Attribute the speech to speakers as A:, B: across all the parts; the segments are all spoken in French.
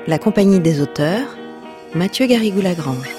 A: La Compagnie des auteurs, Mathieu Garrigou-Lagrange.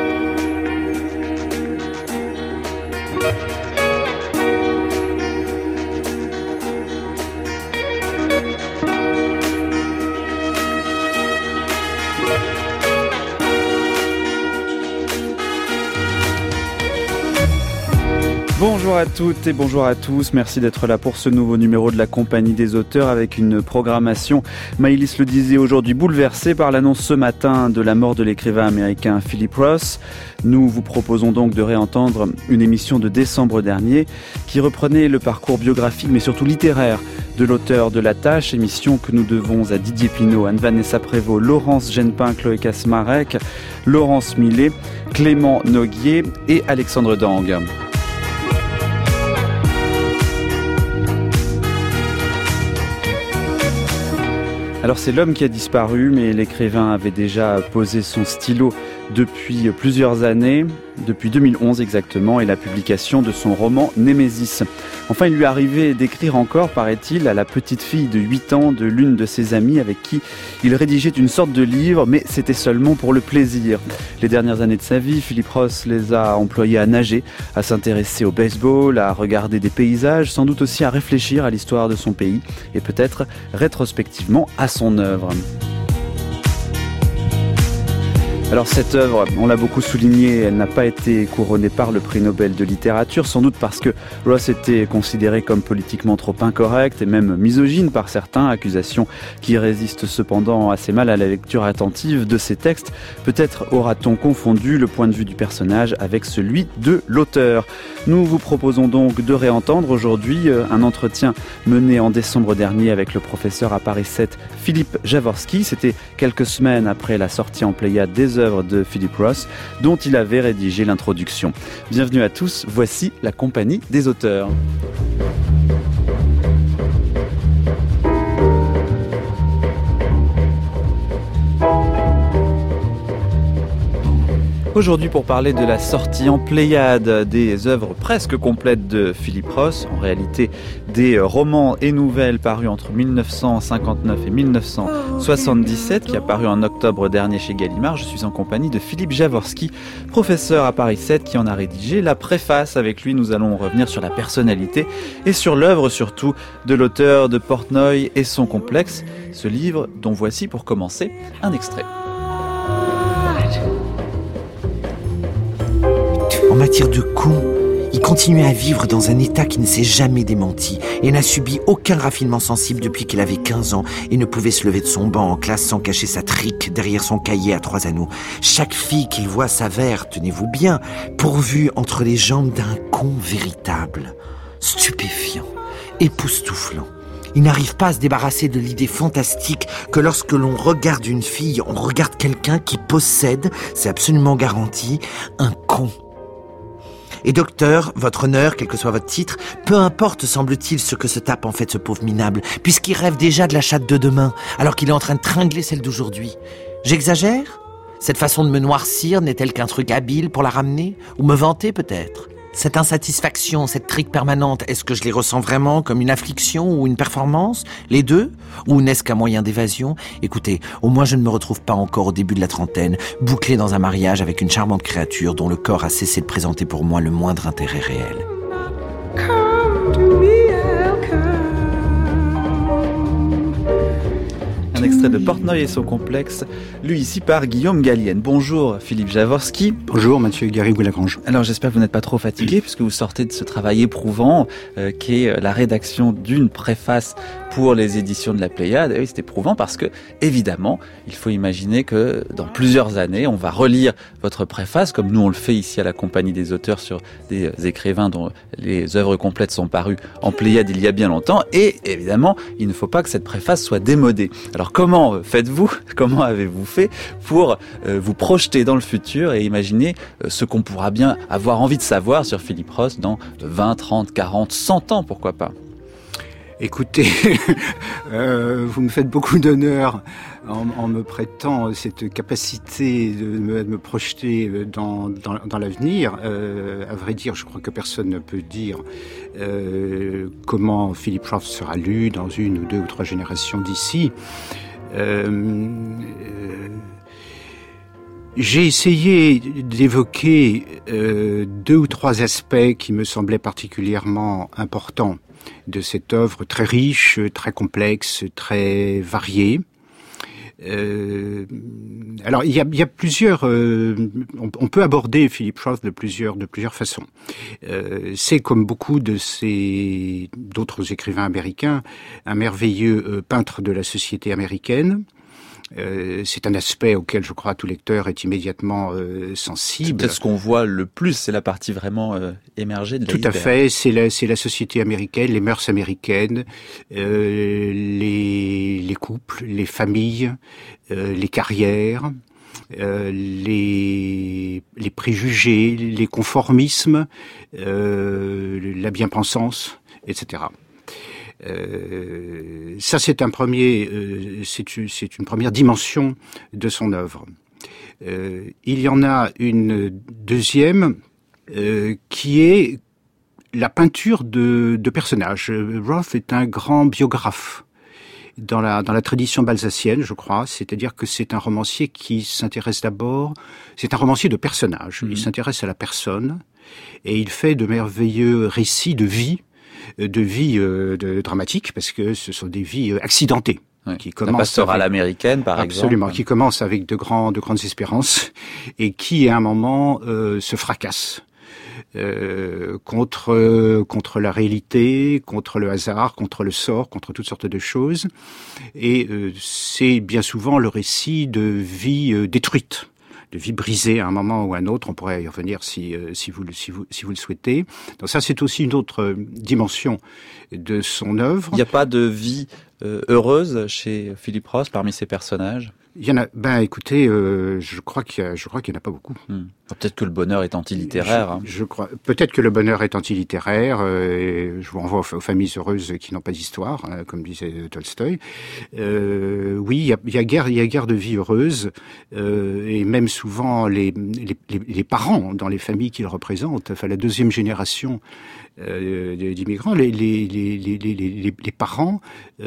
B: Bonjour à toutes et bonjour à tous, merci d'être là pour ce nouveau numéro de la Compagnie des auteurs avec une programmation, Maëlys le disait, aujourd'hui bouleversée par l'annonce ce matin de la mort de l'écrivain américain Philip Roth. Nous vous proposons donc de réentendre une émission de décembre dernier qui reprenait le parcours biographique mais surtout littéraire de l'auteur de La Tâche, émission que nous devons à Didier Pinault, Anne-Vanessa Prévost, Laurence Genepin, Chloé Kasmarek, Laurence Millet, Clément Noguier et Alexandre Dang. Alors c'est l'homme qui a disparu, mais l'écrivain avait déjà posé son stylo depuis plusieurs années, depuis 2011 exactement, et la publication de son roman Némésis. Enfin, il lui arrivait d'écrire encore, paraît-il, à la petite fille de 8 ans de l'une de ses amies avec qui il rédigeait une sorte de livre, mais c'était seulement pour le plaisir. Les dernières années de sa vie, Philip Roth les a employées à nager, à s'intéresser au baseball, à regarder des paysages, sans doute aussi à réfléchir à l'histoire de son pays et peut-être rétrospectivement à son œuvre. Alors cette œuvre, on l'a beaucoup souligné, elle n'a pas été couronnée par le prix Nobel de littérature, sans doute parce que Roth était considéré comme politiquement trop incorrect et même misogyne par certains, accusations qui résistent cependant assez mal à la lecture attentive de ses textes. Peut-être aura-t-on confondu le point de vue du personnage avec celui de l'auteur. Nous vous proposons donc de réentendre aujourd'hui un entretien mené en décembre dernier avec le professeur à Paris 7 Philippe Jaworski. C'était quelques semaines après la sortie en Pléiade des œuvres de Philip Roth, dont il avait rédigé l'introduction. Bienvenue à tous, voici la Compagnie des auteurs. Aujourd'hui, pour parler de la sortie en Pléiade des œuvres presque complètes de Philip Roth, en réalité des romans et nouvelles parus entre 1959 et 1977, qui a paru en octobre dernier chez Gallimard, je suis en compagnie de Philippe Jaworski, professeur à Paris 7, qui en a rédigé la préface. Avec lui, nous allons revenir sur la personnalité et sur l'œuvre surtout de l'auteur de Portnoy et son complexe, ce livre dont voici pour commencer un extrait.
C: En matière de coups, il continuait à vivre dans un état qui ne s'est jamais démenti et n'a subi aucun raffinement sensible depuis qu'il avait 15 ans et ne pouvait se lever de son banc en classe sans cacher sa trique derrière son cahier à 3 anneaux. Chaque fille qu'il voit s'avère, tenez-vous bien, pourvue entre les jambes d'un con véritable, stupéfiant, époustouflant. Il n'arrive pas à se débarrasser de l'idée fantastique que lorsque l'on regarde une fille, on regarde quelqu'un qui possède, c'est absolument garanti, un con. Et docteur, votre honneur, quel que soit votre titre, peu importe, semble-t-il, ce que se tape en fait ce pauvre minable, puisqu'il rêve déjà de la chatte de demain, alors qu'il est en train de tringler celle d'aujourd'hui. J'exagère ? Cette façon de me noircir n'est-elle qu'un truc habile pour la ramener ? Ou me vanter peut-être ? Cette insatisfaction, cette trique permanente, est-ce que je les ressens vraiment comme une affliction ou une performance ? Les deux ? Ou n'est-ce qu'un moyen d'évasion ? Écoutez, au moins je ne me retrouve pas encore au début de la trentaine, bouclé dans un mariage avec une charmante créature dont le corps a cessé de présenter pour moi le moindre intérêt réel.
B: Un extrait de Portnoy et son complexe, lu ici par Guillaume Gallienne. Bonjour Philippe Jaworski.
D: Bonjour Mathieu Garrigou-Lagrange.
B: Alors j'espère que vous n'êtes pas trop fatigué puisque vous sortez de ce travail éprouvant qui est la rédaction d'une préface pour les éditions de la Pléiade. Et oui, c'est éprouvant parce que, évidemment, il faut imaginer que dans plusieurs années, on va relire votre préface, comme nous on le fait ici à la Compagnie des auteurs sur des écrivains dont les œuvres complètes sont parues en Pléiade il y a bien longtemps. Et évidemment, il ne faut pas que cette préface soit démodée. Alors comment faites-vous, comment avez-vous fait pour vous projeter dans le futur et imaginer ce qu'on pourra bien avoir envie de savoir sur Philip Roth dans 20, 30, 40, 100 ans, pourquoi pas ?
D: Écoutez, vous me faites beaucoup d'honneur en me prêtant cette capacité de me projeter dans l'avenir. À vrai dire, je crois que personne ne peut dire comment Philip Roth sera lu dans 1 ou 2 ou 3 générations d'ici. J'ai essayé d'évoquer 2 ou 3 aspects qui me semblaient particulièrement importants de cette œuvre très riche, très complexe, très variée. Alors il y a plusieurs, on peut aborder Philip Roth de plusieurs façons. C'est comme beaucoup d'autres écrivains américains, un merveilleux peintre de la société américaine. C'est un aspect auquel je crois tout lecteur est immédiatement sensible.
B: C'est peut-être ce qu'on voit le plus, c'est la partie vraiment émergée de l'iceberg.
D: Tout à fait, c'est la société américaine, les mœurs américaines, les couples, les familles, les carrières, les préjugés, les conformismes, la bien-pensance, etc. Ça, c'est une première dimension de son œuvre. Il y en a une deuxième qui est la peinture de personnages. Roth est un grand biographe dans la tradition balzacienne, je crois. C'est-à-dire que c'est un romancier qui s'intéresse d'abord. C'est un romancier de personnages. Il s'intéresse à la personne et il fait de merveilleux récits de vie dramatiques, parce que ce sont des vies accidentées.
B: Ouais.
D: Qui commencent
B: la pastorale américaine, par exemple.
D: Absolument, qui commencent avec de grandes espérances et qui, à un moment, se fracassent contre la réalité, contre le hasard, contre le sort, contre toutes sortes de choses. Et c'est bien souvent le récit de vies détruites, de vie brisée à un moment ou à un autre. On pourrait y revenir si vous le souhaitez. Donc ça, c'est aussi une autre dimension de son œuvre.
B: Il n'y a pas de vie heureuse chez Philip Roth parmi ses personnages?
D: Il y en a. Ben, écoutez, je crois qu'il y en a pas beaucoup.
B: Peut-être que le bonheur est antilittéraire.
D: Je crois. Peut-être que le bonheur est antilittéraire. Je vous renvoie aux familles heureuses qui n'ont pas d'histoire, comme disait Tolstoï. Oui, il y a guère de vie heureuse, et même souvent les parents dans les familles qu'il représente. Enfin, la deuxième génération d'immigrants, les parents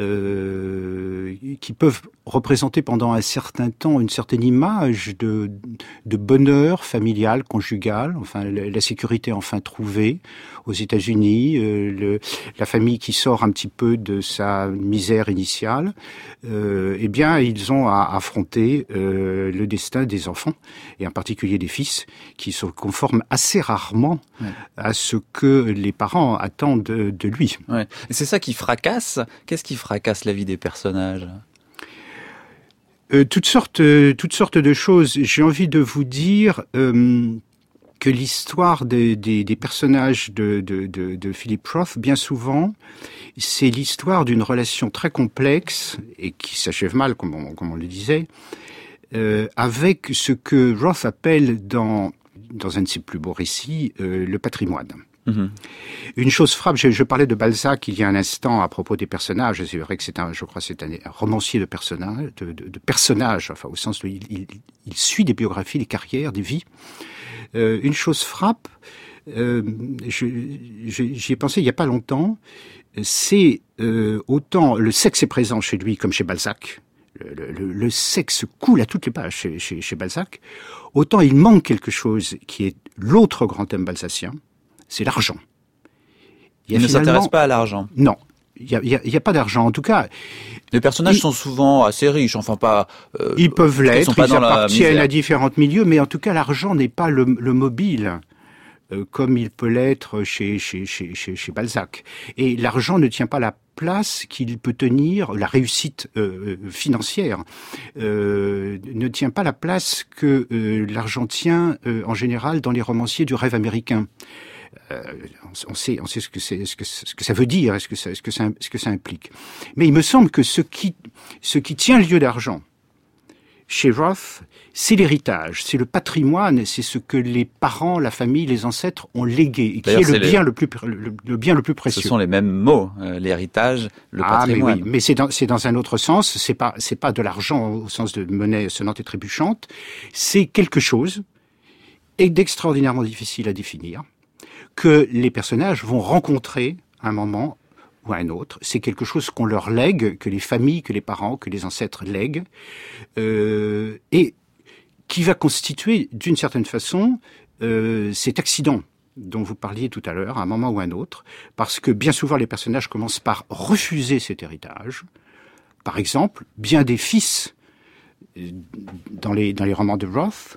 D: qui peuvent représenter pendant un certain temps une certaine image de bonheur familial, conjugal, enfin la sécurité enfin trouvée aux États-Unis, la famille qui sort un petit peu de sa misère initiale, eh bien ils ont à affronter le destin des enfants, et en particulier des fils, qui se conforment assez rarement à ce que les parents attendent de lui.
B: Ouais. Et c'est ça qui fracasse. Qu'est-ce qui fracasse la vie des personnages ?
D: Toutes sortes de choses. J'ai envie de vous dire que l'histoire des personnages de Philip Roth, bien souvent, c'est l'histoire d'une relation très complexe et qui s'achève mal, comme on le disait, avec ce que Roth appelle dans un de ses plus beaux récits, le patrimoine. Une chose frappe, je parlais de Balzac il y a un instant à propos des personnages. C'est vrai que c'est un romancier de personnages, enfin au sens où il suit des biographies, des carrières, des vies. Une chose frappe, j'y ai pensé il y a pas longtemps, c'est autant le sexe est présent chez lui comme chez Balzac. Le sexe coule à toutes les pages chez Balzac. Autant il manque quelque chose qui est l'autre grand thème balzacien, c'est l'argent.
B: Il ne s'intéresse pas à l'argent.
D: Non, il y a pas d'argent. En tout cas,
B: les personnages sont souvent assez riches. Enfin, pas.
D: Ils peuvent l'être. Ils appartiennent à différents milieux, mais en tout cas, l'argent n'est pas le mobile. Comme il peut l'être chez Balzac. Et l'argent ne tient pas la place qu'il peut tenir, la réussite financière ne tient pas la place que l'argent tient en général dans les romanciers du rêve américain. On sait ce que ça veut dire, ce que ça implique. Mais il me semble que ce qui tient lieu d'argent chez Roth, c'est l'héritage, c'est le patrimoine, c'est ce que les parents, la famille, les ancêtres ont légué, et qui est le bien le plus précieux.
B: Ce sont les mêmes mots, l'héritage, le patrimoine.
D: Mais oui, mais c'est dans un autre sens. C'est pas de l'argent au sens de monnaie sonnante et trébuchante. C'est quelque chose d'extraordinairement difficile à définir, que les personnages vont rencontrer à un moment ou à un autre. C'est quelque chose qu'on leur lègue, que les familles, que les parents, que les ancêtres lèguent, et qui va constituer, d'une certaine façon, cet accident dont vous parliez tout à l'heure, à un moment ou à un autre, parce que bien souvent les personnages commencent par refuser cet héritage. Par exemple, bien des fils dans les romans de Roth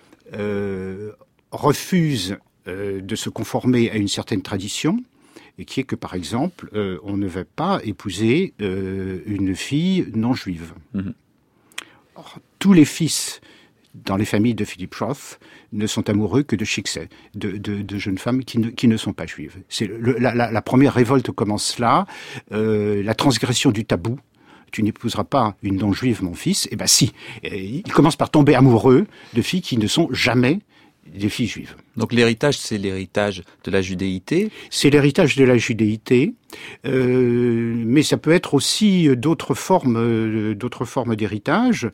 D: refusent de se conformer à une certaine tradition, et qui est que, par exemple, on ne va pas épouser une fille non juive. Mm-hmm. Or, tous les fils dans les familles de Philip Roth ne sont amoureux que de Chicks, de jeunes femmes qui ne sont pas juives. C'est la première révolte commence là, la transgression du tabou. Tu n'épouseras pas une non-juive, mon fils. Eh ben si. Il commence par tomber amoureux de filles qui ne sont jamais des filles juives.
B: Donc l'héritage, c'est l'héritage de la judéité.
D: C'est l'héritage de la judéité, mais ça peut être aussi d'autres formes d'héritage.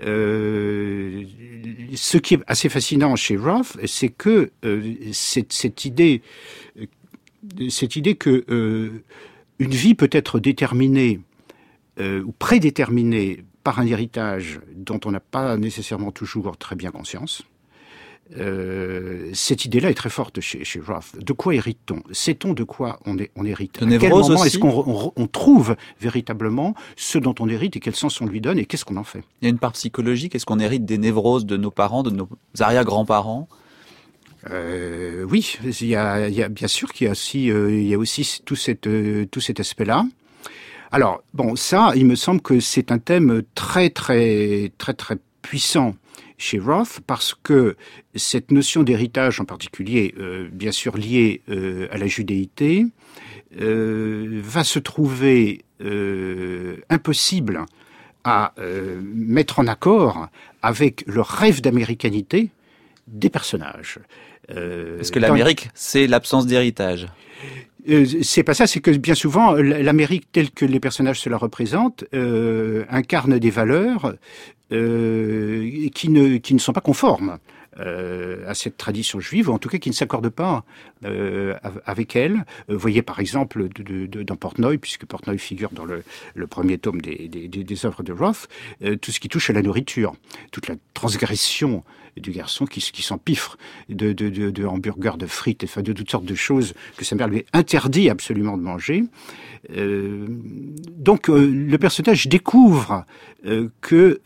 D: Ce qui est assez fascinant chez Roth, c'est que cette idée que une vie peut être déterminée ou prédéterminée par un héritage dont on n'a pas nécessairement toujours très bien conscience. Cette idée-là est très forte chez Roth. De quoi hérite-t-on ? Sait-on de quoi on hérite ?
B: À quel moment
D: est-ce qu'on trouve véritablement ce dont on hérite et quel sens on lui donne et qu'est-ce qu'on en fait ?
B: Il y a une part psychologique. Est-ce qu'on hérite des névroses de nos parents, de nos arrière-grands-parents ?
D: Oui, il y a bien sûr qu'il y a aussi tout cet aspect-là. Alors, bon, ça, il me semble que c'est un thème très, très, très, très puissant chez Roth, parce que cette notion d'héritage en particulier, bien sûr liée à la judéité, va se trouver impossible à mettre en accord avec le rêve d'américanité des personnages.
B: Parce que l'Amérique, c'est l'absence d'héritage.
D: C'est pas ça, c'est que bien souvent, l'Amérique telle que les personnages se la représentent incarne des valeurs qui ne sont pas conformes à cette tradition juive, ou en tout cas qui ne s'accordent pas avec elle. Voyez par exemple dans Portnoy, puisque Portnoy figure dans le premier tome des œuvres de Roth, tout ce qui touche à la nourriture, toute la transgression du garçon qui s'empiffre de hamburgers, de frites, enfin de toutes sortes de choses que sa mère lui interdit absolument de manger. Donc le personnage découvre que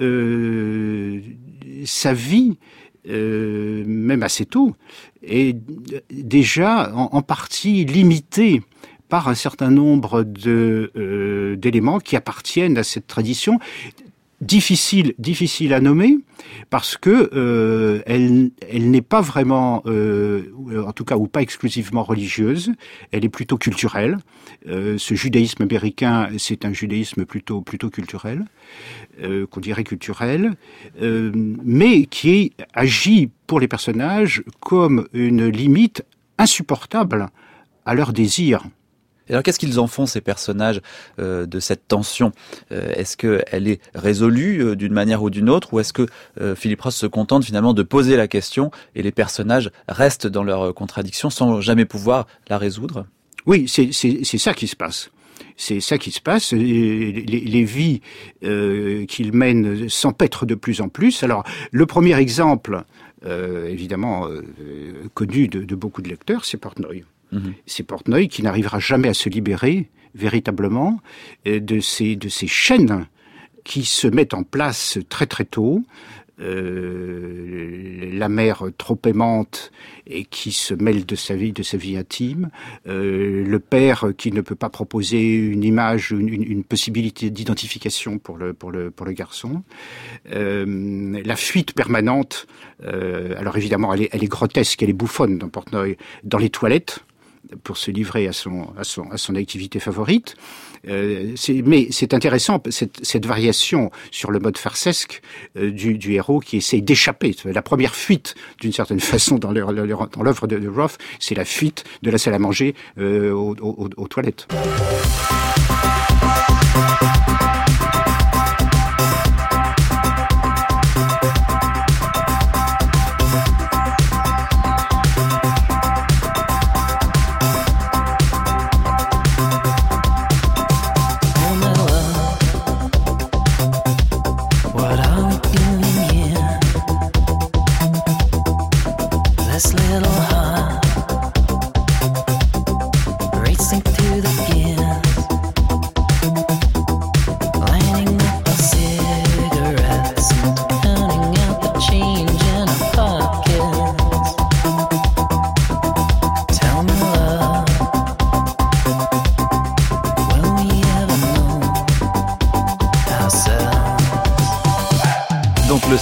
D: sa vie, même assez tôt, est déjà en partie limitée par un certain nombre d'éléments qui appartiennent à cette tradition. Difficile à nommer parce que elle n'est pas vraiment, en tout cas ou pas exclusivement religieuse. Elle est plutôt culturelle. Ce judaïsme américain, c'est un judaïsme plutôt culturel, qu'on dirait culturel, mais qui agit pour les personnages comme une limite insupportable à leur désir.
B: Alors qu'est-ce qu'ils en font, ces personnages, de cette tension ? Est-ce qu'elle est résolue d'une manière ou d'une autre, ou est-ce que Philip Roth se contente finalement de poser la question et les personnages restent dans leur contradiction sans jamais pouvoir la résoudre ?
D: Oui, c'est ça qui se passe. C'est ça qui se passe. Les vies qu'ils mènent s'empêtrent de plus en plus. Alors, le premier exemple, évidemment, connu de beaucoup de lecteurs, c'est Portnoy. C'est Portnoy qui n'arrivera jamais à se libérer véritablement de ces chaînes qui se mettent en place très très tôt. La mère trop aimante et qui se mêle de sa vie intime, le père qui ne peut pas proposer une image, une possibilité d'identification pour le garçon, la fuite permanente. Alors évidemment, elle est grotesque, elle est bouffonne dans Portnoy, dans les toilettes, pour se livrer à son activité favorite. Mais c'est intéressant, cette variation sur le mode farcesque du héros qui essaye d'échapper. La première fuite, d'une certaine façon, dans l'œuvre de Roth, c'est la fuite de la salle à manger aux toilettes.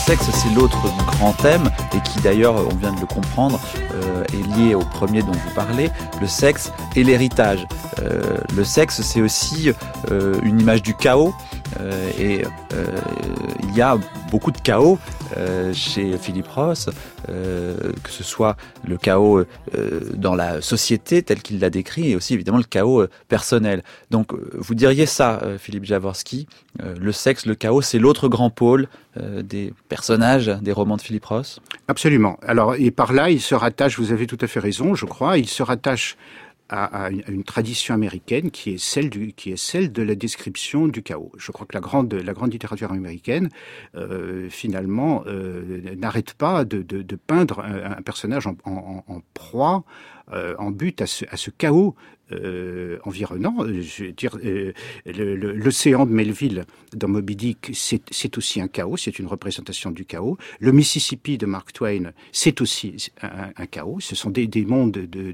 B: sexe, c'est l'autre grand thème, et qui d'ailleurs, on vient de le comprendre, est lié au premier dont vous parlez, le sexe et l'héritage. Le sexe, c'est aussi une image du chaos, et il y a beaucoup de chaos chez Philip Roth, que ce soit le chaos dans la société tel qu'il l'a décrit, et aussi évidemment le chaos personnel. Donc vous diriez ça, Philippe Jaworski, le sexe, le chaos, c'est l'autre grand pôle des personnages des romans de Philip Roth?
D: Absolument. Alors, et par là, il se rattache, vous avez tout à fait raison, je crois, il se rattache à une tradition américaine qui est celle de la description du chaos. Je crois que la grande littérature américaine finalement n'arrête pas de peindre un personnage en proie, en but à ce chaos environnant. Je veux dire, l'océan de Melville dans Moby Dick, c'est aussi un chaos, c'est une représentation du chaos. Le Mississippi de Mark Twain, c'est aussi un chaos. Ce sont des mondes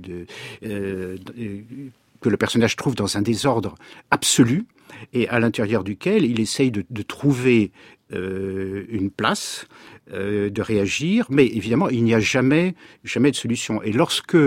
D: que le personnage trouve dans un désordre absolu, et à l'intérieur duquel il essaye de trouver une place, de réagir, mais évidemment il n'y a jamais de solution. Et lorsque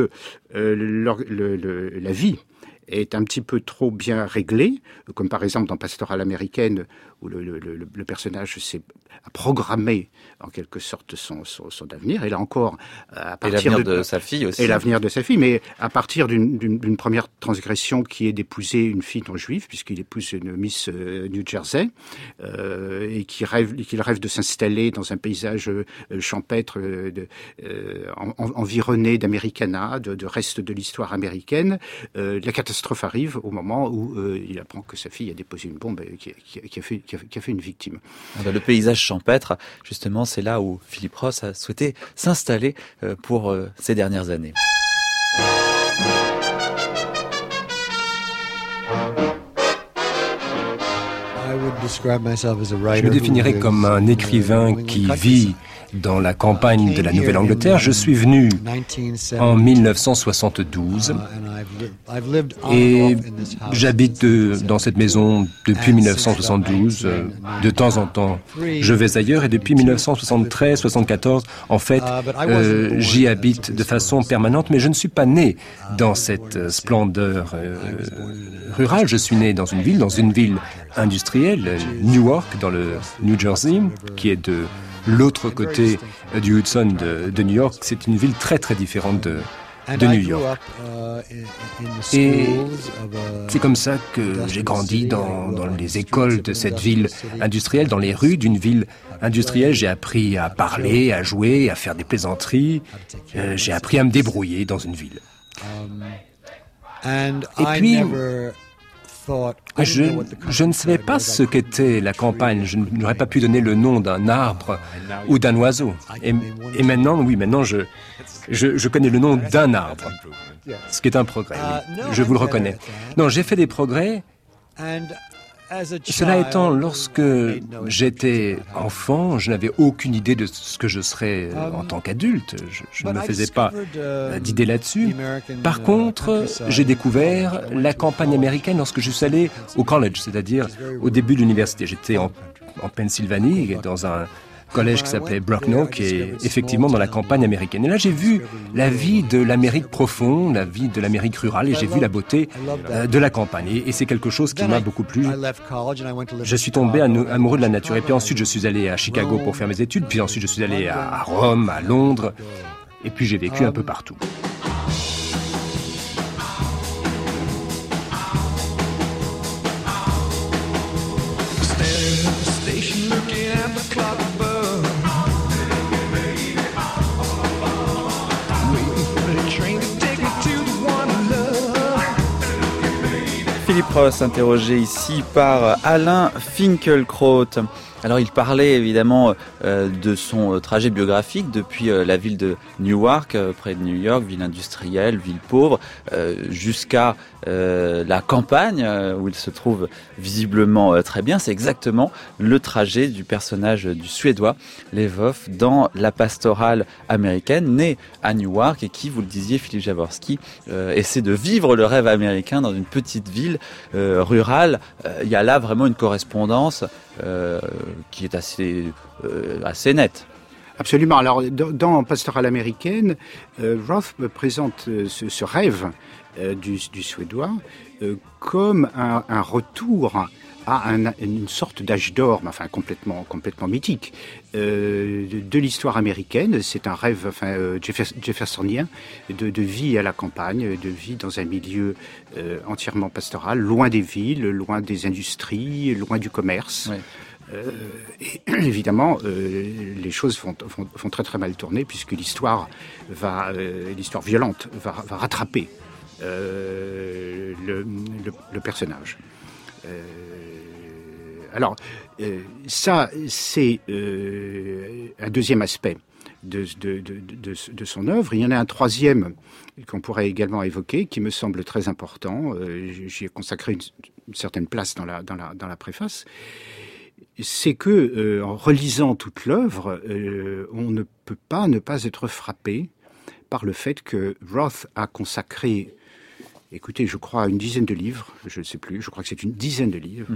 D: la vie est un petit peu trop bien réglée, comme par exemple dans Pastorale américaine, où le personnage a programmé en quelque sorte son avenir, et là encore, à partir
B: l'avenir de sa fille aussi.
D: Et l'avenir de sa fille, mais à partir d'une première transgression qui est d'épouser une fille non juive, puisqu'il épouse une Miss New Jersey, et qu'il rêve de s'installer dans un paysage champêtre, environné d'Americana, de reste de l'histoire américaine. La catastrophe arrive au moment où il apprend que sa fille a déposé une bombe qui a fait une victime.
B: Le paysage champêtre, justement, c'est là où Philip Roth a souhaité s'installer pour ces dernières années.
E: Je me définirais comme un écrivain qui vit dans la campagne de la Nouvelle-Angleterre. Je suis venu en 1972 et j'habite dans cette maison depuis 1972. De temps en temps, je vais ailleurs, et depuis 1973-74, en fait, j'y habite de façon permanente, mais je ne suis pas né dans cette splendeur rurale. Je suis né dans une ville industrielle, Newark, dans le New Jersey, qui est de l'autre côté du Hudson de New York. C'est une ville très très différente de New York. Et c'est comme ça que j'ai grandi dans les écoles de cette ville industrielle, dans les rues d'une ville industrielle. J'ai appris à parler, à jouer, à faire des plaisanteries. J'ai appris à me débrouiller dans une ville. Et puis, je ne savais pas ce qu'était la campagne. Je n'aurais pas pu donner le nom d'un arbre ou d'un oiseau. Et maintenant, je connais le nom d'un arbre, ce qui est un progrès. Oui. Je vous le reconnais. Non, j'ai fait des progrès. Cela étant, lorsque j'étais enfant, je n'avais aucune idée de ce que je serais en tant qu'adulte. Je ne me faisais pas d'idée là-dessus. Par contre, j'ai découvert la campagne américaine lorsque je suis allé au college, c'est-à-dire au début de l'université. J'étais en Pennsylvanie, dans un collège qui s'appelait Bracknell, qui est effectivement dans la campagne américaine. Et là, j'ai vu la vie de l'Amérique profonde, la vie de l'Amérique rurale, et j'ai vu la beauté de la campagne. Et c'est quelque chose qui m'a beaucoup plu. Je suis tombé amoureux de la nature. Et puis ensuite, je suis allé à Chicago pour faire mes études. Puis ensuite, je suis allé à Rome, à Londres. Et puis, j'ai vécu un peu partout.
B: Philip Roth, interrogé ici par Alain Finkielkraut. Alors il parlait évidemment de son trajet biographique depuis la ville de Newark, près de New York, ville industrielle, ville pauvre, jusqu'à la campagne où il se trouve visiblement très bien. C'est exactement le trajet du personnage du Suédois Lvov dans La Pastorale américaine, né à Newark et qui, vous le disiez Philippe Jaworski, essaie de vivre le rêve américain dans une petite ville rurale. Il y a là vraiment une correspondance qui est assez nette.
D: Absolument. Alors, dans Pastorale américaine, Roth me présente ce rêve du Suédois comme un retour à une sorte d'âge d'or, enfin complètement mythique, de l'histoire américaine. C'est un rêve jeffersonien de vie à la campagne, de vie dans un milieu entièrement pastoral, loin des villes, loin des industries, loin du commerce. Ouais. Et évidemment, les choses vont très très mal tourner puisque l'histoire violente va rattraper le personnage. Alors, ça, c'est un deuxième aspect de son œuvre. Il y en a un troisième qu'on pourrait également évoquer, qui me semble très important. J'y ai consacré une certaine place dans la préface. C'est que, en relisant toute l'œuvre, on ne peut pas ne pas être frappé par le fait que Roth a consacré, écoutez, je crois, une dizaine de livres, je ne sais plus, je crois que c'est une dizaine de livres,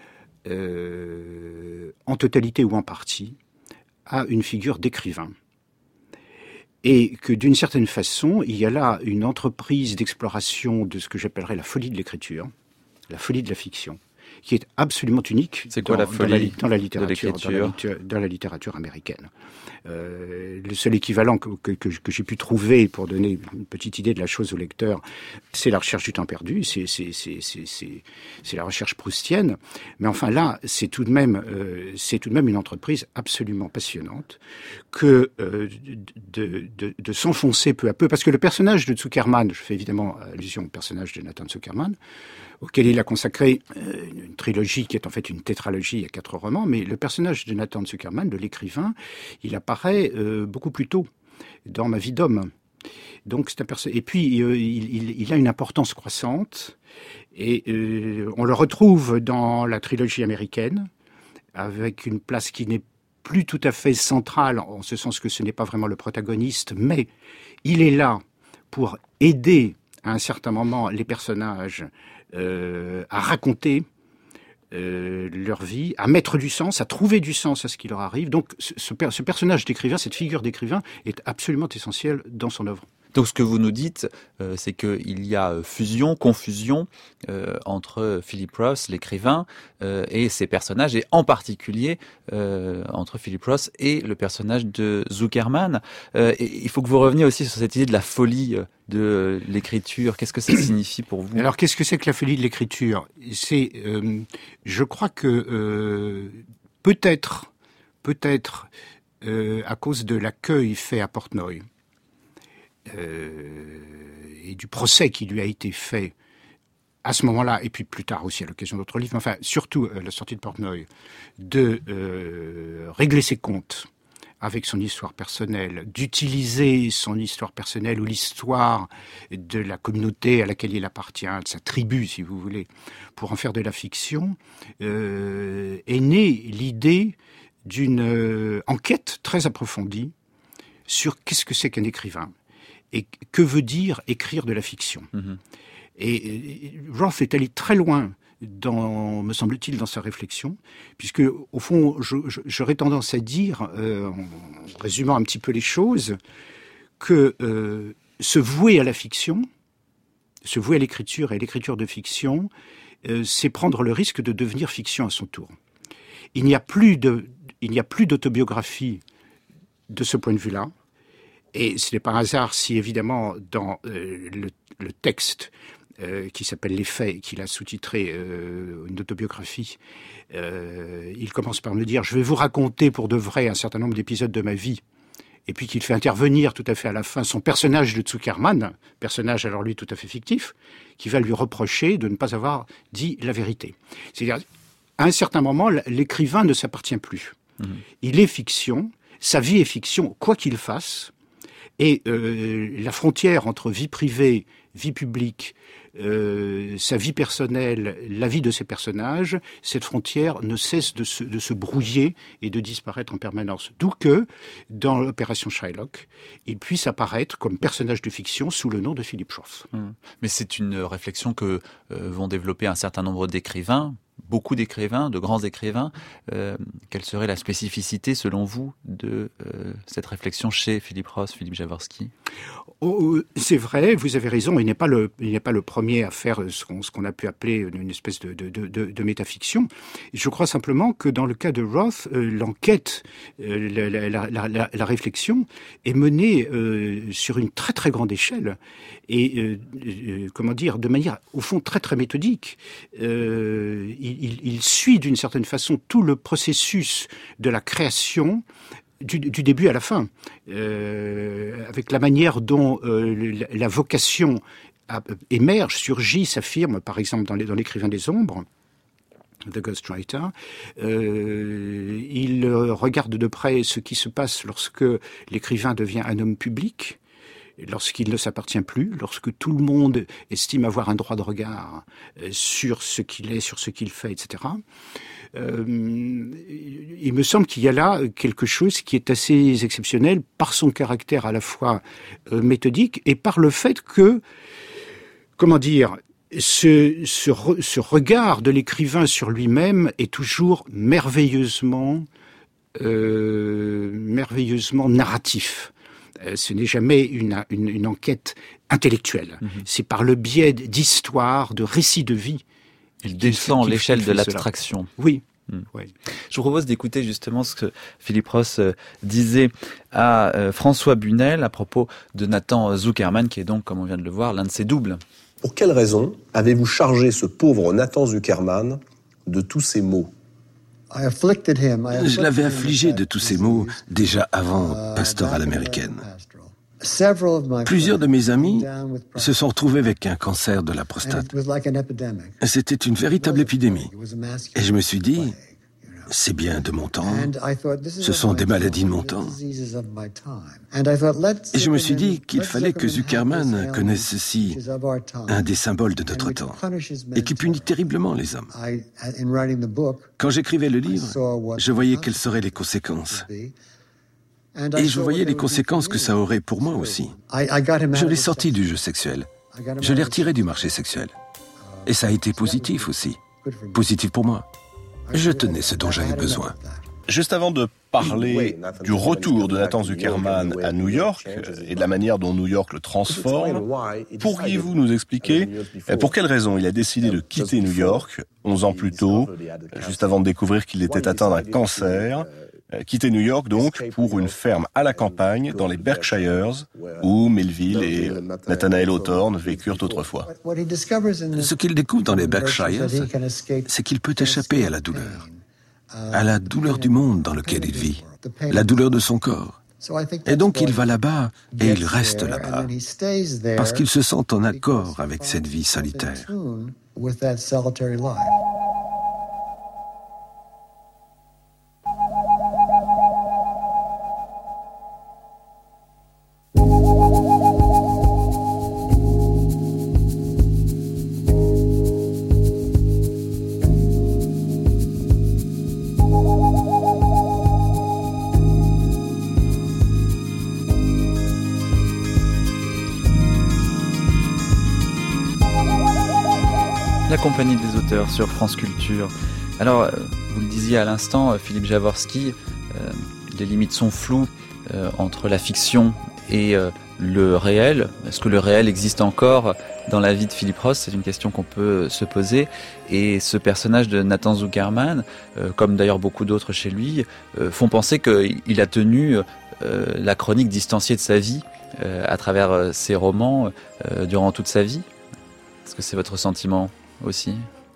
D: en totalité ou en partie, à une figure d'écrivain. Et que d'une certaine façon, il y a là une entreprise d'exploration de ce que j'appellerais la folie de l'écriture, la folie de la fiction, qui est absolument unique.
B: C'est quoi la folie
D: dans la littérature américaine. Le seul équivalent que j'ai pu trouver pour donner une petite idée de la chose au lecteur, c'est la recherche du temps perdu, c'est la recherche proustienne. Mais enfin là, c'est tout de même une entreprise absolument passionnante que de s'enfoncer peu à peu, parce que le personnage de Zuckerman, je fais évidemment allusion au personnage de Nathan Zuckerman, auquel il a consacré une trilogie qui est en fait une tétralogie, il y a 4 romans, mais le personnage de Nathan Zuckerman, de l'écrivain, il apparaît beaucoup plus tôt dans Ma vie d'homme. Donc c'est et puis il a une importance croissante, et on le retrouve dans la trilogie américaine, avec une place qui n'est plus tout à fait centrale, en ce sens que ce n'est pas vraiment le protagoniste, mais il est là pour aider à un certain moment les personnages à raconter leur vie, à mettre du sens, à trouver du sens à ce qui leur arrive. Donc ce personnage d'écrivain, cette figure d'écrivain est absolument essentielle dans son œuvre.
B: Donc ce que vous nous dites, c'est qu'il y a confusion entre Philip Roth, l'écrivain, et ses personnages, et en particulier entre Philip Roth et le personnage de Zuckerman. Et il faut que vous reveniez aussi sur cette idée de la folie de l'écriture. Qu'est-ce que ça signifie pour vous ?
D: Alors qu'est-ce que c'est que la folie de l'écriture ? C'est, je crois que peut-être à cause de l'accueil fait à Portnoy, et du procès qui lui a été fait à ce moment-là, et puis plus tard aussi à l'occasion d'autres livres, mais enfin surtout à la sortie de Portnoy, de régler ses comptes avec son histoire personnelle, d'utiliser son histoire personnelle ou l'histoire de la communauté à laquelle il appartient, de sa tribu si vous voulez, pour en faire de la fiction, est née l'idée d'une enquête très approfondie sur qu'est-ce que c'est qu'un écrivain. Et que veut dire écrire de la fiction ? Et Roth est allé très loin, me semble-t-il, dans sa réflexion, puisque, au fond, j'aurais tendance à dire, en résumant un petit peu les choses, que se vouer à la fiction, se vouer à l'écriture et à l'écriture de fiction, c'est prendre le risque de devenir fiction à son tour. Il n'y a plus d'autobiographie de ce point de vue-là. Et ce n'est pas un hasard si, évidemment, dans le texte qui s'appelle Les Faits, qu'il a sous-titré une autobiographie, il commence par me dire « Je vais vous raconter pour de vrai un certain nombre d'épisodes de ma vie », et puis qu'il fait intervenir tout à fait à la fin son personnage de Zuckerman, personnage alors lui tout à fait fictif, qui va lui reprocher de ne pas avoir dit la vérité. C'est-à-dire, à un certain moment, l'écrivain ne s'appartient plus. Il est fiction, sa vie est fiction, quoi qu'il fasse. Et la frontière entre vie privée, vie publique, sa vie personnelle, la vie de ses personnages, cette frontière ne cesse de se brouiller et de disparaître en permanence. D'où que, dans l'opération Shylock, il puisse apparaître comme personnage de fiction sous le nom de Philip Roth.
B: Mais c'est une réflexion que vont développer un certain nombre d'écrivains, beaucoup d'écrivains, de grands écrivains. Quelle serait la spécificité, selon vous, de cette réflexion chez Philippe Roth, Philippe Jaworski ?
D: C'est vrai, vous avez raison, il n'est pas le premier à faire ce qu'on a pu appeler une espèce de métafiction. Je crois simplement que dans le cas de Roth, l'enquête, la réflexion est menée sur une très très grande échelle et de manière au fond très très méthodique. Il suit d'une certaine façon tout le processus de la création du début à la fin, avec la manière dont la vocation émerge, surgit, s'affirme, par exemple dans l'écrivain des ombres, The Ghostwriter. Il regarde de près ce qui se passe lorsque l'écrivain devient un homme public, lorsqu'il ne s'appartient plus, lorsque tout le monde estime avoir un droit de regard sur ce qu'il est, sur ce qu'il fait, etc. Il me semble qu'il y a là quelque chose qui est assez exceptionnel par son caractère à la fois méthodique et par le fait que, ce regard de l'écrivain sur lui-même est toujours merveilleusement narratif. Ce n'est jamais une enquête intellectuelle. C'est par le biais d'histoires, de récits de vie.
B: Il descend l'échelle de l'abstraction.
D: Oui.
B: Ouais. Je vous propose d'écouter justement ce que Philippe Roth disait à François Bunel à propos de Nathan Zuckerman, qui est donc, comme on vient de le voir, l'un de ses doubles.
F: Pour quelle raison avez-vous chargé ce pauvre Nathan Zuckerman de tous ces maux ?
G: Je l'avais affligé de tous ces maux déjà avant Pasteur à l'américaine. Plusieurs de mes amis se sont retrouvés avec un cancer de la prostate. C'était une véritable épidémie. Et je me suis dit, c'est bien de mon temps, ce sont des maladies de mon temps. Et je me suis dit qu'il fallait que Zuckerman connaisse ceci, un des symboles de notre temps, et qui punit terriblement les hommes. Quand j'écrivais le livre, je voyais quelles seraient les conséquences. Et je voyais les conséquences que ça aurait pour moi aussi. Je l'ai sorti du jeu sexuel. Je l'ai retiré du marché sexuel. Et ça a été positif aussi. Positif pour moi. Je tenais ce dont j'avais besoin.
H: Juste avant de parler du retour de Nathan Zuckerman à New York et de la manière dont New York le transforme, pourriez-vous nous expliquer pour quelle raison il a décidé de quitter New York 11 ans plus tôt, juste avant de découvrir qu'il était atteint d'un cancer, quitter New York donc pour une ferme à la campagne dans les Berkshires où Melville et Nathanael Hawthorne vécurent autrefois.
G: Ce qu'il découvre dans les Berkshires, c'est qu'il peut échapper à la douleur du monde dans lequel il vit, la douleur de son corps. Et donc il va là-bas et il reste là-bas parce qu'il se sent en accord avec cette vie solitaire.
B: La compagnie des auteurs sur France Culture. Alors, vous le disiez à l'instant, Philippe Jaworski, les limites sont floues entre la fiction et le réel. Est-ce que le réel existe encore dans la vie de Philippe Roth ? C'est une question qu'on peut se poser. Et ce personnage de Nathan Zuckerman, comme d'ailleurs beaucoup d'autres chez lui, font penser qu'il a tenu la chronique distanciée de sa vie à travers ses romans durant toute sa vie. Est-ce que c'est votre sentiment aussi ?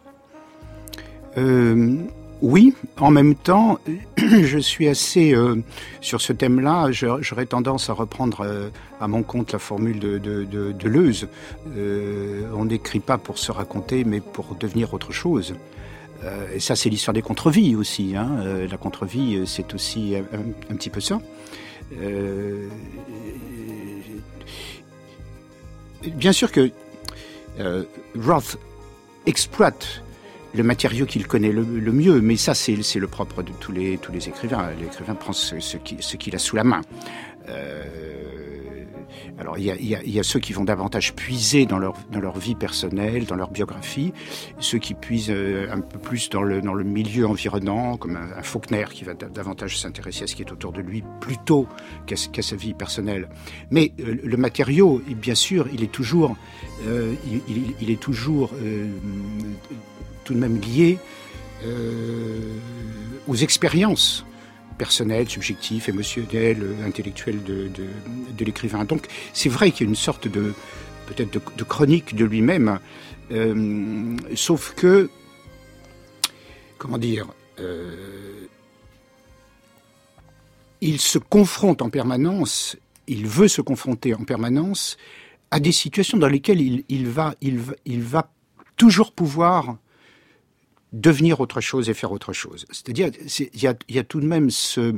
D: Oui, en même temps, je suis assez sur ce thème-là. J'aurais tendance à reprendre à mon compte la formule de Deleuze. On n'écrit pas pour se raconter, mais pour devenir autre chose. Et ça, c'est l'histoire des contre-vies aussi. La contre-vie, c'est aussi un petit peu ça. Bien sûr que Roth exploite le matériau qu'il connaît le mieux, mais ça c'est le propre de tous les écrivains. L'écrivain prend ce qu'il a sous la main. Alors il y a ceux qui vont davantage puiser dans leur vie personnelle, dans leur biographie, ceux qui puisent un peu plus dans le milieu environnant, comme un Faulkner qui va davantage s'intéresser à ce qui est autour de lui plutôt qu'à sa vie personnelle. Mais le matériau, bien sûr, il est toujours tout de même lié aux expériences personnelles, subjectives, émotionnelles, intellectuelles de l'écrivain. Donc c'est vrai qu'il y a une sorte de chronique de lui-même, sauf que, comment dire, il se confronte en permanence, il veut se confronter en permanence à des situations dans lesquelles il va toujours pouvoir devenir autre chose et faire autre chose. C'est-à-dire, il y a tout de même ce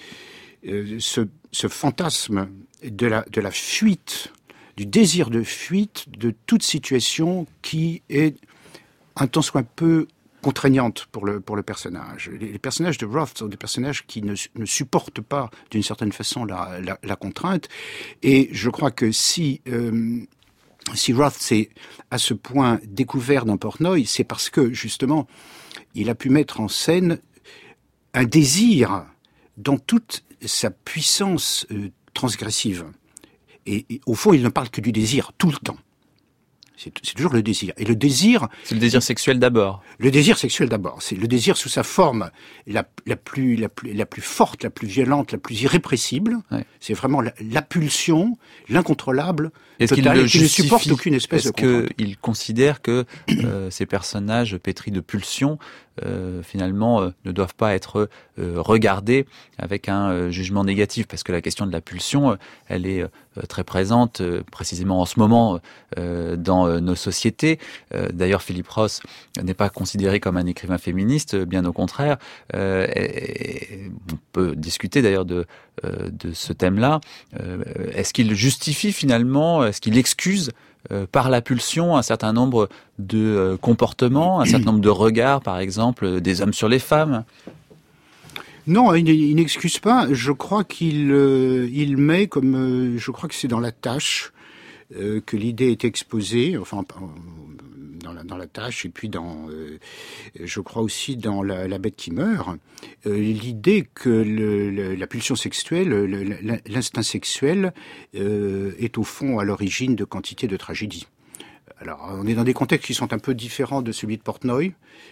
D: fantasme de la fuite, du désir de fuite de toute situation qui est un tant soit peu contraignante pour le personnage. Les personnages de Roth sont des personnages qui ne supportent pas, d'une certaine façon, la contrainte. Et je crois que si Roth s'est à ce point découvert dans Portnoy, c'est parce que, justement, il a pu mettre en scène un désir dans toute sa puissance transgressive. Et au fond, il ne parle que du désir, tout le temps. C'est toujours le désir. Et le désir...
B: C'est le désir sexuel d'abord.
D: Le désir sexuel d'abord. C'est le désir sous sa forme la plus forte, la plus violente, la plus irrépressible. Ouais. C'est vraiment la pulsion, l'incontrôlable, totale, qui ne supporte aucune espèce de contrainte.
B: Est-ce qu'il considère que ces personnages pétris de pulsions, finalement, ne doivent pas être regardés avec un jugement négatif? Parce que la question de la pulsion, elle est très présente, précisément en ce moment, dans nos sociétés. D'ailleurs, Philip Roth n'est pas considéré comme un écrivain féministe, bien au contraire. Et on peut discuter d'ailleurs de ce thème-là. Est-ce qu'il justifie finalement, est-ce qu'il excuse par la pulsion un certain nombre de comportements, un certain nombre de regards, par exemple, des hommes sur les femmes?
D: Non, il n'excuse pas. Je crois qu'il met comme... je crois que c'est dans La Tâche que l'idée est exposée, enfin dans La Tâche, et puis je crois aussi dans La Bête qui meurt, l'idée que la pulsion sexuelle, l'instinct sexuel est au fond à l'origine de quantité de tragédies. Alors, on est dans des contextes qui sont un peu différents de celui de Portnoy.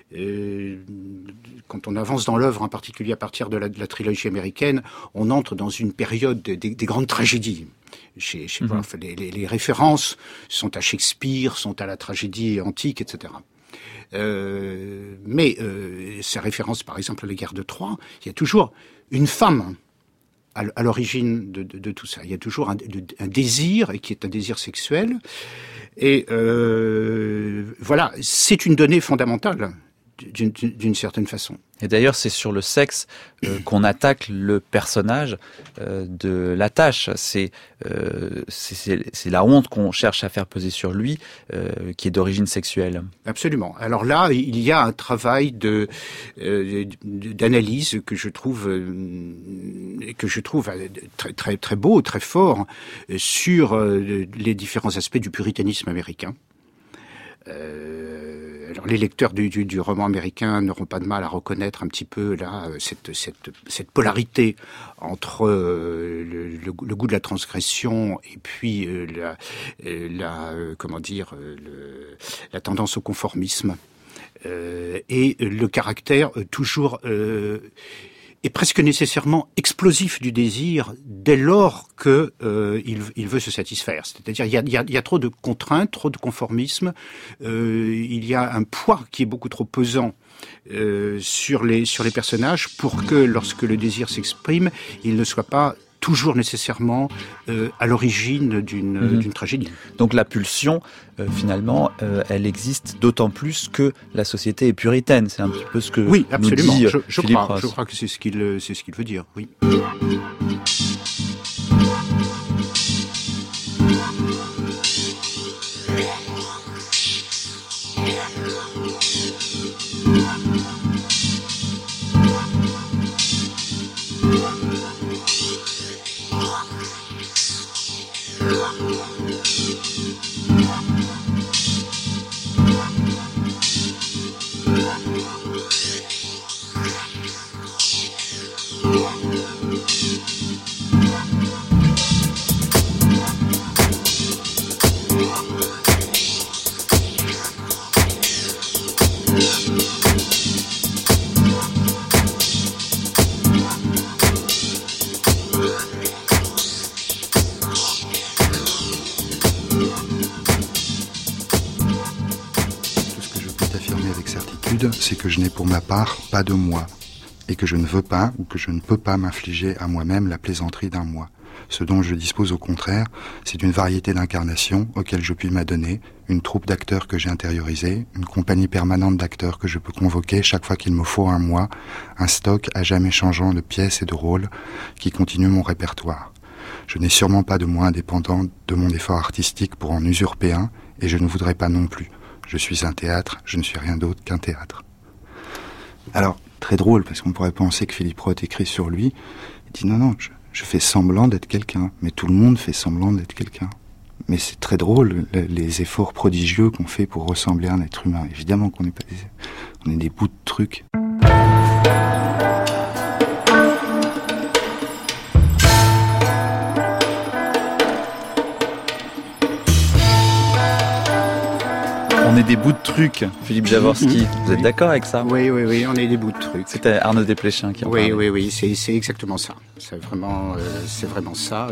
D: Quand on avance dans l'œuvre, en particulier à partir de la trilogie américaine, on entre dans une période des grandes tragédies. Chez Roth, les références sont à Shakespeare, sont à la tragédie antique, etc. Mais ces références, par exemple, à la guerre de Troie, il y a toujours une femme à l'origine de tout ça. Il y a toujours un désir, et qui est un désir sexuel. Et voilà, c'est une donnée fondamentale d'une certaine façon.
B: Et d'ailleurs, c'est sur le sexe qu'on attaque le personnage de La Tâche. C'est la honte qu'on cherche à faire peser sur lui, qui est d'origine sexuelle.
D: Absolument. Alors là, il y a un travail d'analyse que je trouve très très très beau, très fort sur les différents aspects du puritanisme américain. Alors les lecteurs du roman américain n'auront pas de mal à reconnaître un petit peu là cette polarité entre le goût de la transgression et puis la tendance au conformisme et le caractère toujours est presque nécessairement explosif du désir dès lors que il veut se satisfaire. C'est-à-dire il y a trop de contraintes, trop de conformisme, il y a un poids qui est beaucoup trop pesant sur les personnages pour que lorsque le désir s'exprime, il ne soit pas toujours nécessairement à l'origine d'une tragédie.
B: Donc la pulsion, finalement, elle existe d'autant plus que la société est puritaine. C'est un petit peu ce que
D: oui, absolument.
B: Nous dit
D: je crois que c'est ce qu'il veut dire, oui.
I: C'est que je n'ai pour ma part pas de moi, et que je ne veux pas ou que je ne peux pas m'infliger à moi-même la plaisanterie d'un moi. Ce dont je dispose au contraire, c'est d'une variété d'incarnations auxquelles je puis m'adonner, une troupe d'acteurs que j'ai intériorisés, une compagnie permanente d'acteurs que je peux convoquer chaque fois qu'il me faut un moi, un stock à jamais changeant de pièces et de rôles qui continue mon répertoire. Je n'ai sûrement pas de moi indépendant de mon effort artistique pour en usurper un, et je ne voudrais pas non plus. Je suis un théâtre, je ne suis rien d'autre qu'un théâtre. Alors, très drôle, parce qu'on pourrait penser que Philippe Roth écrit sur lui. Il dit non, je fais semblant d'être quelqu'un, mais tout le monde fait semblant d'être quelqu'un. Mais c'est très drôle, les efforts prodigieux qu'on fait pour ressembler à un être humain. Évidemment qu'on n'est pas on est des bouts de trucs.
B: On est des bouts de trucs, Philippe Jaworski. Vous êtes d'accord avec ça ?
D: Oui, on est des bouts de trucs.
B: C'était Arnaud Desplechin qui en parlait.
D: Oui, c'est exactement ça. C'est vraiment ça.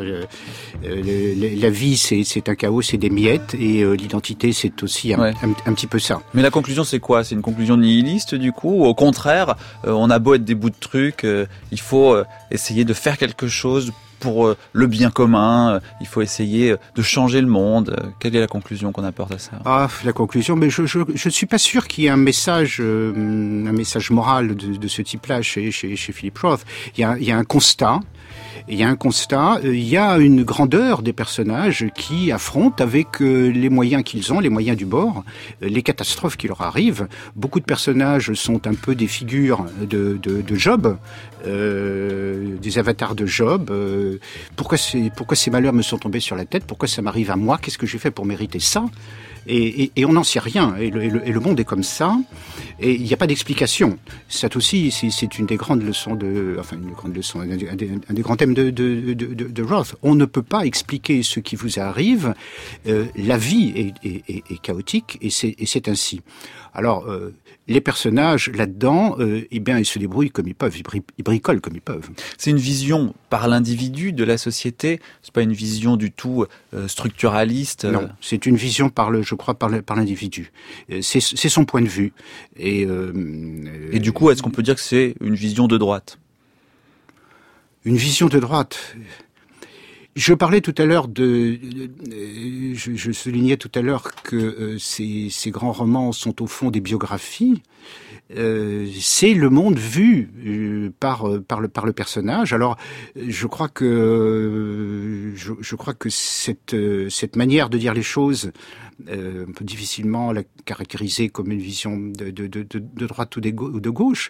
D: La vie, c'est un chaos, c'est des miettes, et l'identité, c'est aussi un petit peu ça.
B: Mais la conclusion, c'est quoi ? C'est une conclusion nihiliste, du coup ? Ou au contraire, on a beau être des bouts de trucs, il faut essayer de faire quelque chose pour le bien commun, il faut essayer de changer le monde. Quelle est la conclusion qu'on apporte à ça ?
D: La conclusion, mais je suis pas sûr qu'il y ait un message moral de ce type-là chez Philip Roth. Il y a un constat. Il y a une grandeur des personnages qui affrontent avec les moyens qu'ils ont, les moyens du bord, les catastrophes qui leur arrivent. Beaucoup de personnages sont un peu des figures de Job, des avatars de Job. Pourquoi ces malheurs me sont tombés sur la tête ? Pourquoi ça m'arrive à moi ? Qu'est-ce que j'ai fait pour mériter ça ? Et on n'en sait rien. Et le monde est comme ça. Et il n'y a pas d'explication. Ça aussi, c'est une des grandes leçons un des grands thèmes de Roth. On ne peut pas expliquer ce qui vous arrive. La vie est chaotique, et c'est ainsi. Alors, les personnages là-dedans, ils se débrouillent comme ils peuvent, ils bricolent comme ils peuvent.
B: C'est une vision par l'individu de la société. C'est pas une vision du tout structuraliste.
D: Non, c'est une vision par l'individu. C'est son point de vue. Et
B: du coup, est-ce qu'on peut dire que c'est une vision de droite ?
D: Une vision de droite. Je parlais tout à l'heure je soulignais tout à l'heure que ces grands romans sont au fond des biographies. C'est le monde vu par le personnage. Alors, je crois que cette manière de dire les choses, on peut difficilement la caractériser comme une vision de droite ou de gauche.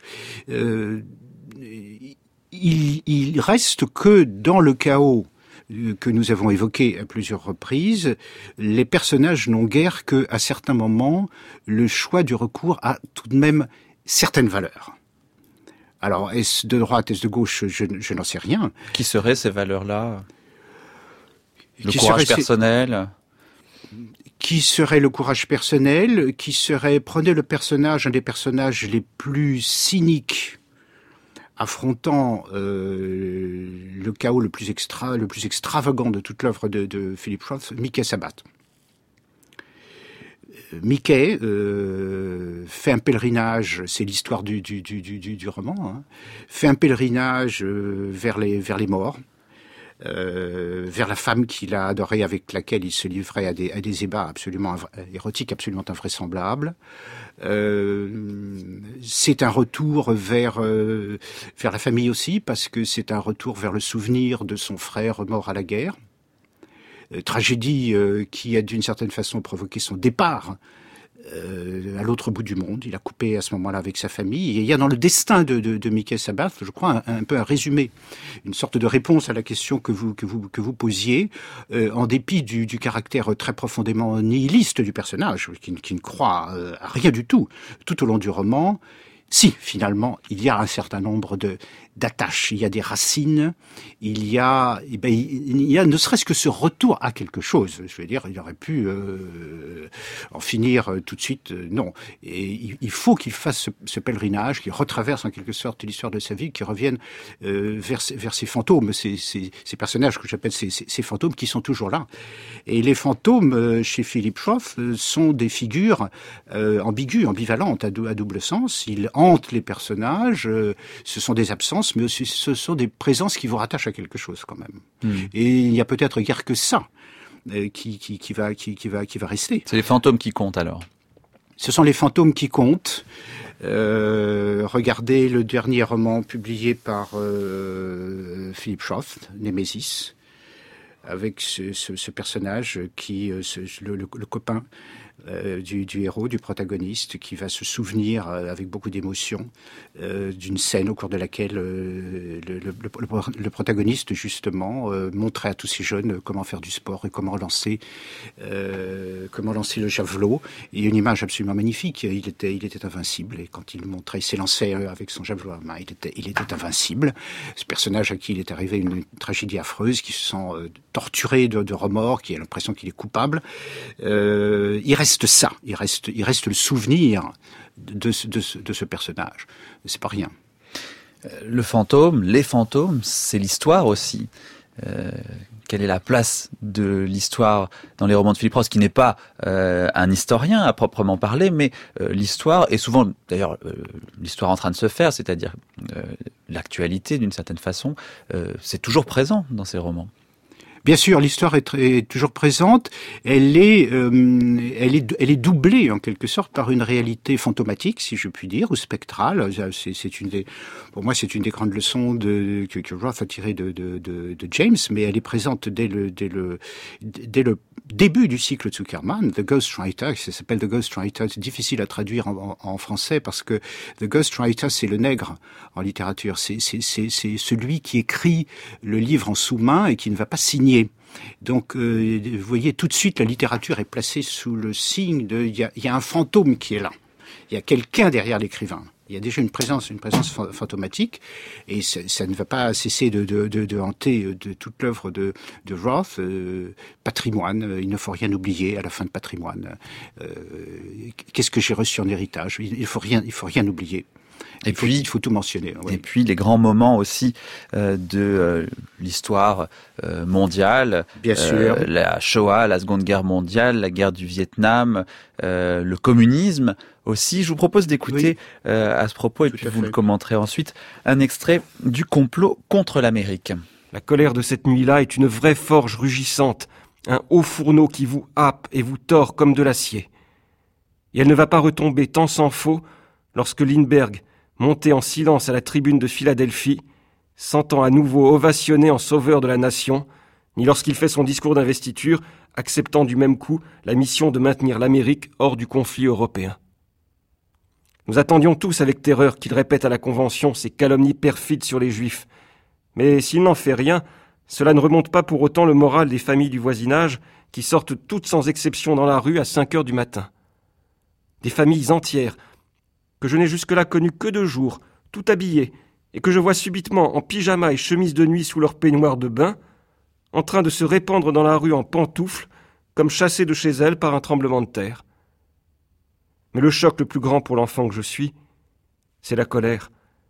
D: Il reste que dans le chaos que nous avons évoqué à plusieurs reprises, les personnages n'ont guère qu'à certains moments le choix du recours à tout de même certaines valeurs. Alors, est-ce de droite, est-ce de gauche, je n'en sais rien.
B: Qui seraient ces valeurs-là ? Le courage personnel ?
D: Qui serait le courage personnel ? Prenez un des personnages les plus cyniques, affrontant le chaos le plus extravagant de toute l'œuvre de Philip Roth, Mickey Sabat. Mickey fait un pèlerinage, c'est l'histoire du roman, fait un pèlerinage vers les morts, vers la femme qu'il a adorée, avec laquelle il se livrait à des ébats absolument érotiques, absolument invraisemblables. C'est un retour vers la famille aussi, parce que c'est un retour vers le souvenir de son frère mort à la guerre. Tragédie qui a d'une certaine façon provoqué son départ à l'autre bout du monde. Il a coupé à ce moment-là avec sa famille. Et il y a dans le destin de Mickey Sabat, je crois, un peu un résumé, une sorte de réponse à la question que vous posiez, en dépit du caractère très profondément nihiliste du personnage, qui ne croit à rien du tout au long du roman. Si, finalement, il y a un certain nombre d'attaches, il y a des racines, il y a ne serait-ce que ce retour à quelque chose. Je veux dire, il aurait pu en finir tout de suite, non. Et il faut qu'il fasse ce pèlerinage, qu'il retraverse en quelque sorte l'histoire de sa vie, qu'il revienne vers ces fantômes, ces personnages que j'appelle ces fantômes qui sont toujours là. Et les fantômes, chez Philip Roth, sont des figures ambiguës, ambivalentes, à double sens. Ils hantent les personnages, ce sont des absences, mais aussi ce sont des présences qui vous rattachent à quelque chose quand même. Et il n'y a peut-être guère que ça qui va rester.
B: C'est les fantômes qui comptent alors.
D: Ce sont les fantômes qui comptent. Regardez le dernier roman publié par Philip Roth, Némésis, avec ce personnage qui, le copain du héros, du protagoniste, qui va se souvenir avec beaucoup d'émotion d'une scène au cours de laquelle le protagoniste, justement, montrait à tous ces jeunes comment faire du sport et comment lancer le javelot. Et une image absolument magnifique. Il était invincible, et quand il s'élançait avec son javelot à la main, il était invincible. Ce personnage à qui il est arrivé une tragédie affreuse, qui se sent torturé de remords, qui a l'impression qu'il est coupable. Il reste ça, il reste le souvenir de ce personnage. C'est pas rien.
B: Le fantôme, les fantômes, c'est l'histoire aussi. Quelle est la place de l'histoire dans les romans de Philip Roth, qui n'est pas un historien à proprement parler, mais l'histoire, et souvent d'ailleurs l'histoire en train de se faire, c'est-à-dire l'actualité d'une certaine façon, c'est toujours présent dans ces romans.
D: Bien sûr, l'histoire est toujours présente. Elle est doublée en quelque sorte par une réalité fantomatique, si je puis dire, ou spectrale. Pour moi, c'est une des grandes leçons que Roth a tirées de James, mais elle est présente dès le début du cycle Zuckerman, The Ghostwriter. Ça s'appelle The Ghostwriter. C'est difficile à traduire en français parce que The Ghostwriter, c'est le nègre en littérature. C'est celui qui écrit le livre en sous-main et qui ne va pas signer. Donc, vous voyez, tout de suite, la littérature est placée sous le signe il y a un fantôme qui est là. Il y a quelqu'un derrière l'écrivain. Il y a déjà une présence fantomatique, et ça ne va pas cesser de hanter de toute l'œuvre de Roth. Patrimoine, il ne faut rien oublier à la fin de Patrimoine. Qu'est-ce que j'ai reçu en héritage ? Il faut rien oublier. Il faut tout mentionner. Oui.
B: Et puis les grands moments aussi de l'histoire mondiale. Bien sûr. La Shoah, la Seconde Guerre mondiale, la guerre du Vietnam, le communisme aussi. Je vous propose d'écouter à ce propos, et puis vous le commenterez ensuite, un extrait du Complot contre l'Amérique.
J: La colère de cette nuit-là est une vraie forge rugissante, un haut fourneau qui vous happe et vous tord comme de l'acier. Et elle ne va pas retomber tant s'en faut lorsque Lindbergh, monté en silence à la tribune de Philadelphie, s'entend à nouveau ovationner en sauveur de la nation, ni lorsqu'il fait son discours d'investiture, acceptant du même coup la mission de maintenir l'Amérique hors du conflit européen. Nous attendions tous avec terreur qu'il répète à la Convention ces calomnies perfides sur les Juifs. Mais s'il n'en fait rien, cela ne remonte pas pour autant le moral des familles du voisinage qui sortent toutes sans exception dans la rue à 5 heures du matin. Des familles entières, que je n'ai jusque-là connu que 2 jours, tout habillés, et que je vois subitement en pyjama et chemise de nuit sous leur peignoir de bain, en train de se répandre dans la rue en pantoufles, comme chassés de chez elles par un tremblement de terre. Mais le choc le plus grand pour l'enfant que je suis, c'est la colère.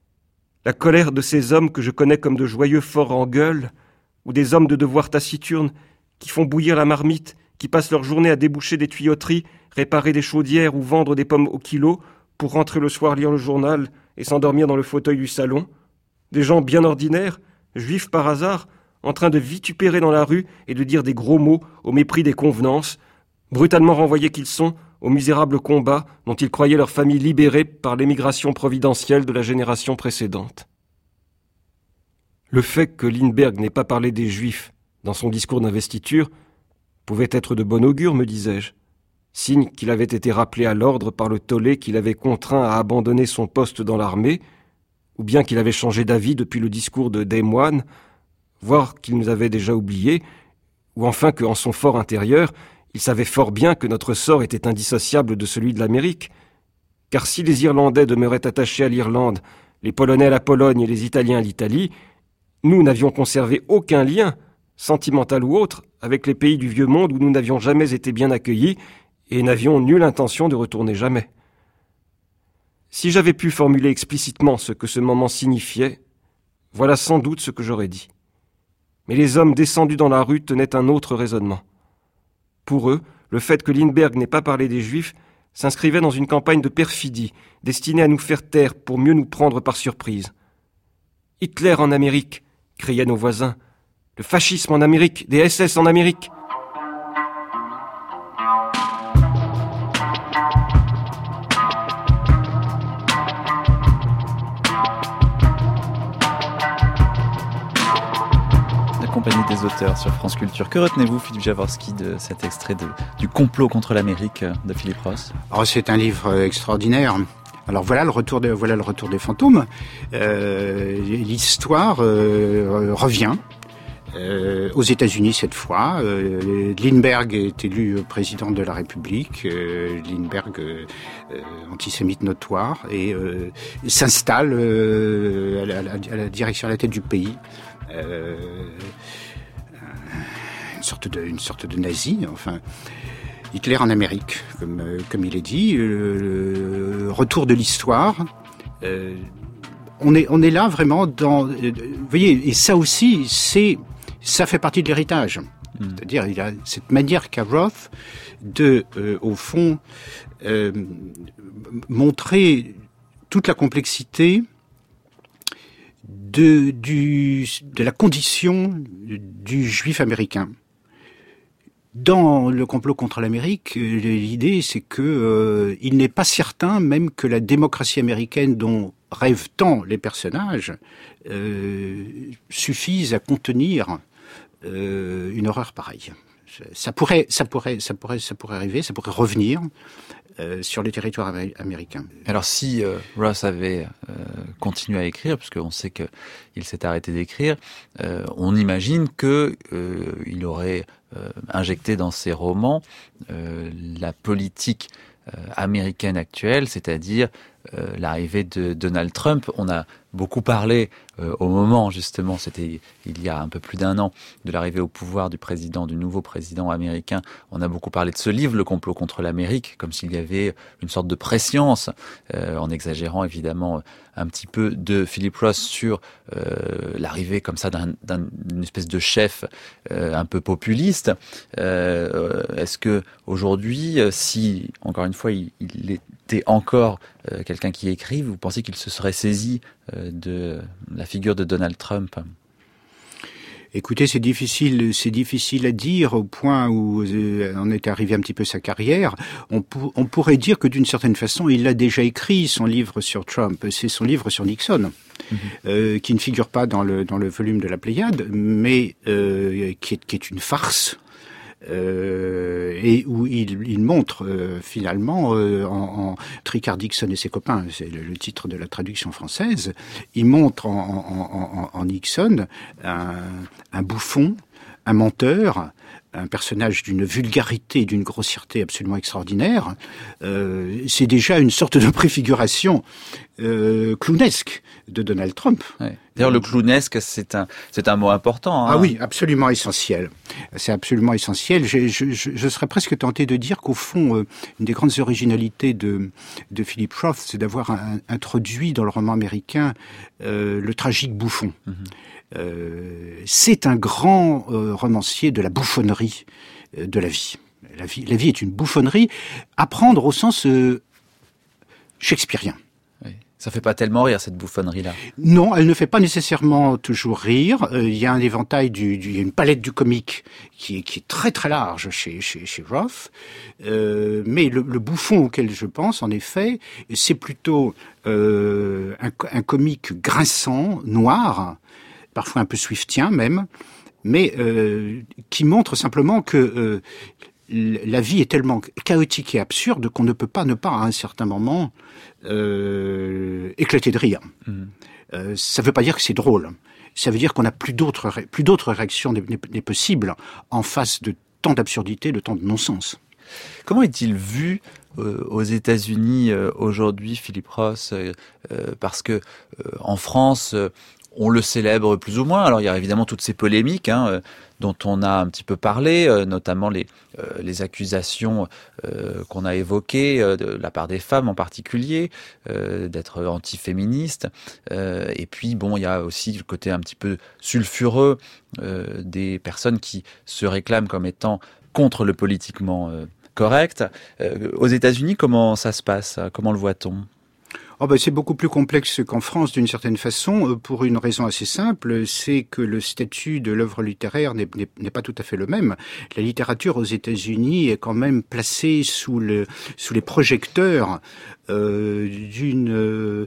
J: La colère de ces hommes que je connais comme de joyeux forts en gueule, ou des hommes de devoir taciturnes, qui font bouillir la marmite, qui passent leur journée à déboucher des tuyauteries, réparer des chaudières ou vendre des pommes au kilo, pour rentrer le soir lire le journal et s'endormir dans le fauteuil du salon, des gens bien ordinaires, juifs par hasard, en train de vitupérer dans la rue et de dire des gros mots au mépris des convenances, brutalement renvoyés qu'ils sont au misérable combat dont ils croyaient leur famille libérée par l'émigration providentielle de la génération précédente. Le fait que Lindbergh n'ait pas parlé des Juifs dans son discours d'investiture pouvait être de bon augure, me disais-je. Signe qu'il avait été rappelé à l'ordre par le tollé qu'il avait contraint à abandonner son poste dans l'armée, ou bien qu'il avait changé d'avis depuis le discours de Des Moines, voire qu'il nous avait déjà oubliés, ou enfin qu'en son fort intérieur, il savait fort bien que notre sort était indissociable de celui de l'Amérique, car si les Irlandais demeuraient attachés à l'Irlande, les Polonais à la Pologne et les Italiens à l'Italie, nous n'avions conservé aucun lien, sentimental ou autre, avec les pays du Vieux Monde où nous n'avions jamais été bien accueillis et n'avions nulle intention de retourner jamais. Si j'avais pu formuler explicitement ce que ce moment signifiait, voilà sans doute ce que j'aurais dit. Mais les hommes descendus dans la rue tenaient un autre raisonnement. Pour eux, le fait que Lindbergh n'ait pas parlé des Juifs s'inscrivait dans une campagne de perfidie, destinée à nous faire taire pour mieux nous prendre par surprise. « Hitler en Amérique !» criaient nos voisins. « Le fascisme en Amérique, des SS en Amérique !»
B: Compagnie des auteurs sur France Culture. Que retenez-vous, Philippe Jaworski, de cet extrait du complot contre l'Amérique de Philip Roth?
D: C'est un livre extraordinaire. Alors voilà le retour des fantômes. L'histoire revient aux États-Unis cette fois. Lindbergh est élu président de la République. Lindbergh, antisémite notoire, et s'installe à la direction, à la tête du pays. Une sorte de nazi, enfin, Hitler en Amérique, comme il est dit, retour de l'histoire. On est là vraiment dans, vous voyez, et ça aussi, ça fait partie de l'héritage. C'est-à-dire, il a cette manière qu'a Roth de, au fond, montrer toute la complexité de la condition du juif américain. Dans le complot contre l'Amérique, l'idée c'est que il n'est pas certain même que la démocratie américaine dont rêvent tant les personnages suffise à contenir une horreur pareille. Ça pourrait arriver, ça pourrait revenir sur le territoire américain.
B: Alors si Roth avait continué à écrire, puisqu'on sait qu'il s'est arrêté d'écrire, on imagine que il aurait injecté dans ses romans la politique américaine actuelle, c'est-à-dire l'arrivée de Donald Trump. On a beaucoup parlé au moment, justement, c'était il y a un peu plus d'un an, de l'arrivée au pouvoir du nouveau président américain. On a beaucoup parlé de ce livre, Le complot contre l'Amérique, comme s'il y avait une sorte de prescience, en exagérant évidemment un petit peu, de Philip Roth sur l'arrivée comme ça d'une espèce de chef un peu populiste. Est-ce que aujourd'hui, si encore une fois il était encore quelqu'un qui écrit, vous pensez qu'il se serait saisi de la figure de Donald Trump?
D: Écoutez, c'est difficile à dire au point où on est arrivé un petit peu sa carrière. On pourrait dire que d'une certaine façon, il a déjà écrit son livre sur Trump. C'est son livre sur Nixon, qui ne figure pas dans le volume de la Pléiade, mais qui est une farce. Et où il montre finalement en Tricard Dixon et ses copains, c'est le titre de la traduction française, il montre en Nixon un bouffon, un menteur, un personnage d'une vulgarité et d'une grossièreté absolument extraordinaire. C'est déjà une sorte de préfiguration clownesque de Donald Trump.
B: Ouais. D'ailleurs, le clownesque, c'est un mot important. Hein.
D: Ah oui, absolument essentiel. C'est absolument essentiel. Je serais presque tenté de dire qu'au fond, une des grandes originalités de Philip Roth, c'est d'avoir introduit dans le roman américain le tragique bouffon. C'est un grand romancier de la bouffonnerie de la vie. La vie est une bouffonnerie à prendre au sens shakespearien.
B: Ça fait pas tellement rire, cette bouffonnerie-là.
D: Non, elle ne fait pas nécessairement toujours rire. Il y a un éventail il y a une palette du comique qui est très très large chez Roth. Mais le bouffon auquel je pense, en effet, c'est plutôt un comique grinçant, noir, parfois un peu swiftien même, mais qui montre simplement que la vie est tellement chaotique et absurde qu'on ne peut pas ne pas, à un certain moment, éclater de rire. Ça ne veut pas dire que c'est drôle. Ça veut dire qu'on n'a plus d'autres réactions n'est possible en face de tant d'absurdité, de tant de non-sens.
B: Comment est-il vu aux États-Unis aujourd'hui, Philip Roth, parce que en France, on le célèbre plus ou moins. Alors il y a évidemment toutes ces polémiques dont on a un petit peu parlé, notamment les accusations qu'on a évoquées de la part des femmes en particulier, d'être antiféministes. Et puis bon, il y a aussi le côté un petit peu sulfureux des personnes qui se réclament comme étant contre le politiquement correct. Aux États-Unis, comment ça se passe? Comment le voit-on?
D: C'est beaucoup plus complexe qu'en France d'une certaine façon, pour une raison assez simple, c'est que le statut de l'œuvre littéraire n'est pas tout à fait le même. La littérature aux États-Unis est quand même placée sous les projecteurs d'un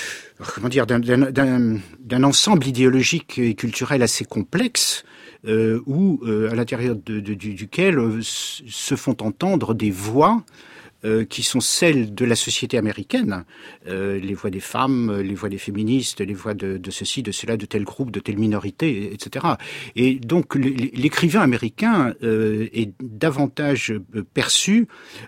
D: ensemble idéologique et culturel assez complexe, où à l'intérieur duquel se font entendre des voix qui sont celles de la société américaine, les voix des femmes, les voix des féministes, les voix de ceci, de cela, de tel groupe, de telle minorité, etc. Et donc l'écrivain américain est davantage perçu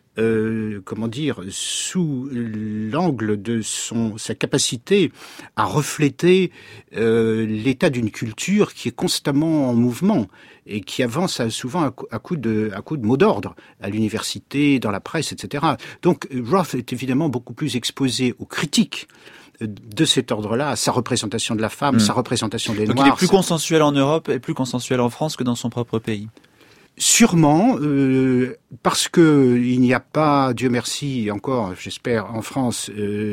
D: sous l'angle de sa capacité à refléter l'état d'une culture qui est constamment en mouvement et qui avance souvent à coup de mots d'ordre à l'université, dans la presse, etc. Donc Roth est évidemment beaucoup plus exposé aux critiques de cet ordre-là, à sa représentation de la femme, sa représentation des Noirs.
B: Donc il est plus consensuel en Europe et plus consensuel en France que dans son propre pays.
D: Sûrement, parce que il n'y a pas, Dieu merci, encore, j'espère, en France,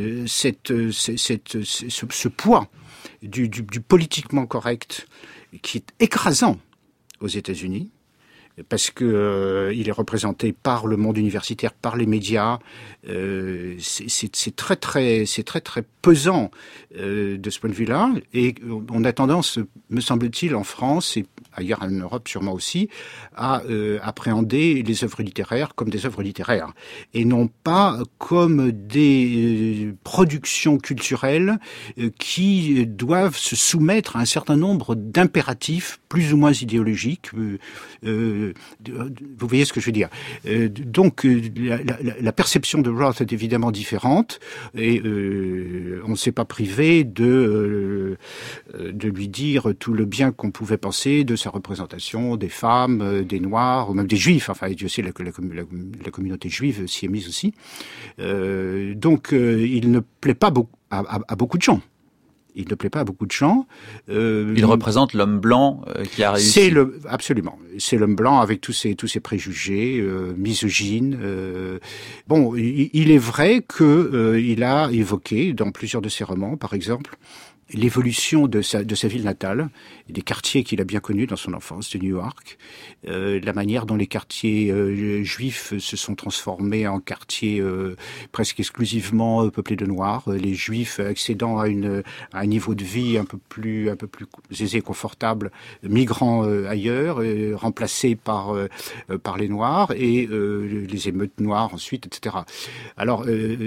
D: ce poids du politiquement correct qui est écrasant aux États-Unis, parce que il est représenté par le monde universitaire, par les médias. C'est très pesant de ce point de vue-là, et on a tendance, me semble-t-il, en France et ailleurs en Europe sûrement aussi, à appréhender les œuvres littéraires comme des œuvres littéraires et non pas comme des productions culturelles qui doivent se soumettre à un certain nombre d'impératifs plus ou moins idéologiques. Vous voyez ce que je veux dire. Donc la perception de Roth est évidemment différente, et on ne s'est pas privé de lui dire tout le bien qu'on pouvait penser de sa représentation des femmes, des Noirs, ou même des Juifs. Enfin, Dieu sait, la communauté juive s'y est mise aussi. Donc, il ne plaît pas à beaucoup de gens. Il ne plaît pas à beaucoup de gens.
B: Il représente l'homme blanc qui a réussi.
D: Absolument. C'est l'homme blanc avec tous ses préjugés, misogynes. Il est vrai que il a évoqué dans plusieurs de ses romans, par exemple, l'évolution de sa ville natale, des quartiers qu'il a bien connus dans son enfance, de New York, la manière dont les quartiers juifs se sont transformés en quartiers presque exclusivement peuplés de Noirs, les Juifs accédant à un niveau de vie un peu plus aisé et confortable, migrant ailleurs, remplacés par les Noirs, et les émeutes noires ensuite, etc. Alors,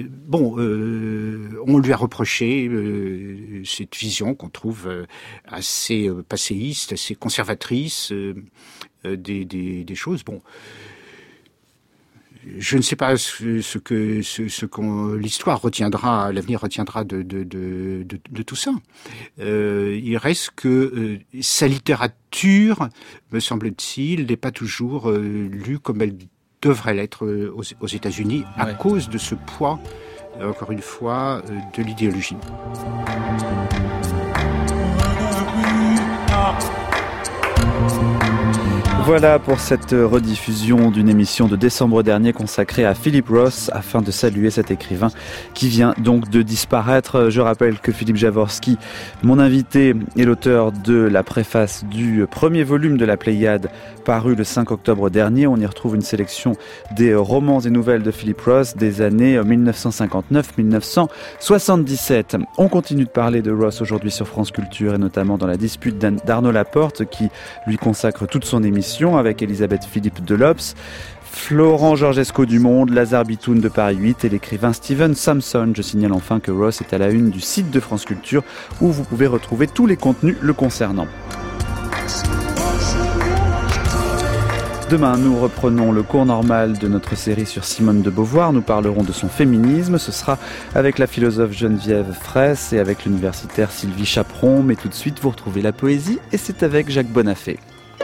D: on lui a reproché cette vision qu'on trouve assez passéiste, assez conservatrice des choses. Bon, je ne sais pas ce que l'histoire retiendra, l'avenir retiendra de tout ça. Il reste que sa littérature, me semble-t-il, n'est pas toujours lue comme elle devrait l'être aux États-Unis à cause de ce poids, encore une fois, de l'idéologie.
B: Voilà pour cette rediffusion d'une émission de décembre dernier consacrée à Philip Roth, afin de saluer cet écrivain qui vient donc de disparaître. Je rappelle que Philippe Jaworski, mon invité, est l'auteur de la préface du premier volume de la Pléiade, paru le 5 octobre dernier. On y retrouve une sélection des romans et nouvelles de Philip Roth des années 1959-1977. On continue de parler de Roth aujourd'hui sur France Culture, et notamment dans la dispute d'Arnaud Laporte, qui lui consacre toute son émission, avec Elisabeth Philippe de l'Obs, Florent Georgesco du Monde, Lazare Bitoun de Paris 8 et l'écrivain Steven Samson. Je signale enfin que Roth est à la une du site de France Culture, où vous pouvez retrouver tous les contenus le concernant. Demain, nous reprenons le cours normal de notre série sur Simone de Beauvoir. Nous parlerons de son féminisme. Ce sera avec la philosophe Geneviève Fraisse et avec l'universitaire Sylvie Chaperon. Mais tout de suite, vous retrouvez la poésie et c'est avec Jacques Bonafé.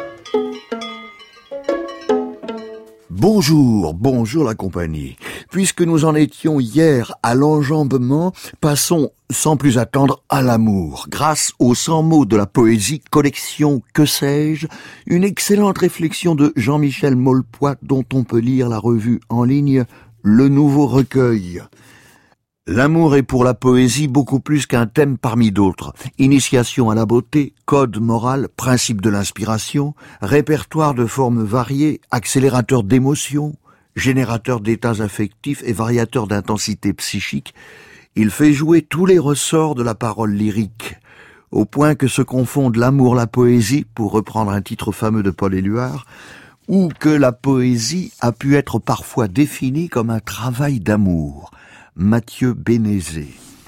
K: Bonjour la compagnie. Puisque nous en étions hier à l'enjambement, passons sans plus attendre à l'amour. Grâce aux 100 mots de la poésie, collection Que sais-je, une excellente réflexion de Jean-Michel Maulepoix dont on peut lire la revue en ligne Le Nouveau Recueil. L'amour est pour la poésie beaucoup plus qu'un thème parmi d'autres. Initiation à la beauté, code moral, principe de l'inspiration, répertoire de formes variées, accélérateur d'émotions, générateur d'états affectifs et variateur d'intensité psychique, il fait jouer tous les ressorts de la parole lyrique, au point que se confondent l'amour, la poésie, pour reprendre un titre fameux de Paul Éluard, ou que la poésie a pu être parfois définie comme un travail d'amour. Mathieu Bénézé.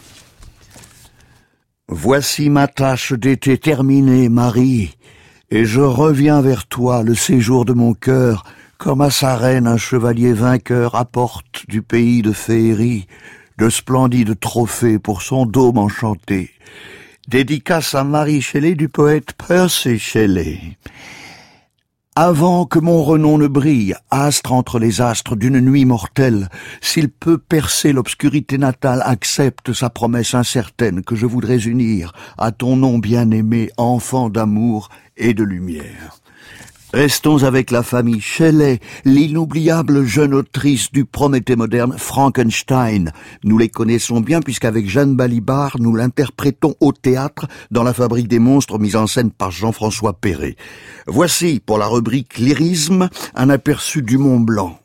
K: Voici ma tâche d'été terminée, Marie, et je reviens vers toi, le séjour de mon cœur, comme à sa reine un chevalier vainqueur apporte du pays de féerie de splendides trophées pour son dôme enchanté. Dédicace à Marie Shelley du poète Percy Shelley. Avant que mon renom ne brille, astre entre les astres d'une nuit mortelle, s'il peut percer l'obscurité natale, accepte sa promesse incertaine que je voudrais unir à ton nom bien-aimé, enfant d'amour et de lumière. Restons avec la famille Shelley, l'inoubliable jeune autrice du Prométhée moderne Frankenstein. Nous les connaissons bien puisqu'avec Jeanne Balibar, nous l'interprétons au théâtre dans La Fabrique des monstres mise en scène par Jean-François Perret. Voici, pour la rubrique lyrisme, un aperçu du Mont Blanc.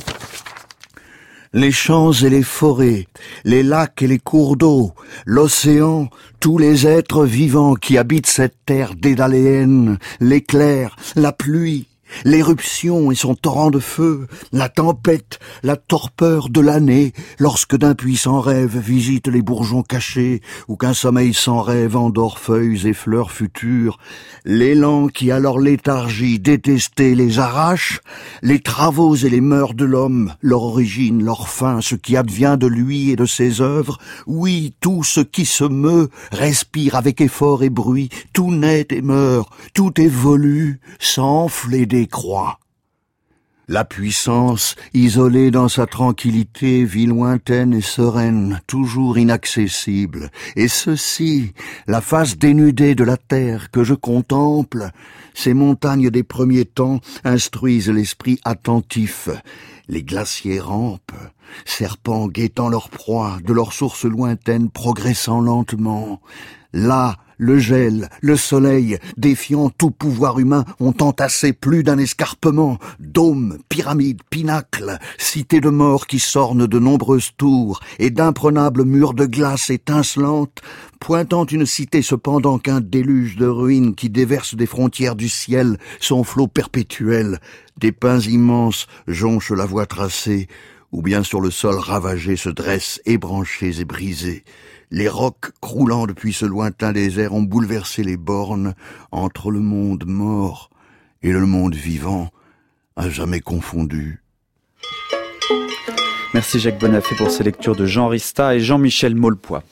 K: Les champs et les forêts, les lacs et les cours d'eau, l'océan, tous les êtres vivants qui habitent cette terre dédaléenne, l'éclair, la pluie, l'éruption et son torrent de feu, la tempête, la torpeur de l'année, lorsque d'un puissant rêve visite les bourgeons cachés, ou qu'un sommeil sans rêve endort feuilles et fleurs futures, l'élan qui à leur léthargie détestée les arrache, les travaux et les mœurs de l'homme, leur origine, leur fin, ce qui advient de lui et de ses œuvres, oui, tout ce qui se meut, respire avec effort et bruit, tout naît et meurt, tout évolue, s'enfle et décroît. La puissance, isolée dans sa tranquillité, vit lointaine et sereine, toujours inaccessible. Et ceci, la face dénudée de la terre que je contemple, ces montagnes des premiers temps instruisent l'esprit attentif. Les glaciers rampent, serpents guettant leur proie, de leur source lointaine progressant lentement. Là, le gel, le soleil, défiant tout pouvoir humain, ont entassé plus d'un escarpement, dômes, pyramides, pinacles, cités de mort qui s'ornent de nombreuses tours, et d'imprenables murs de glace étincelantes, pointant une cité cependant qu'un déluge de ruines qui déverse des frontières du ciel son flot perpétuel. Des pins immenses jonchent la voie tracée, ou bien sur le sol ravagé se dressent ébranchés et brisés. Les rocs croulant depuis ce lointain désert ont bouleversé les bornes entre le monde mort et le monde vivant, à jamais confondu.
B: Merci Jacques Bonafé pour ces lectures de Jean Rista et Jean-Michel Maulepoix.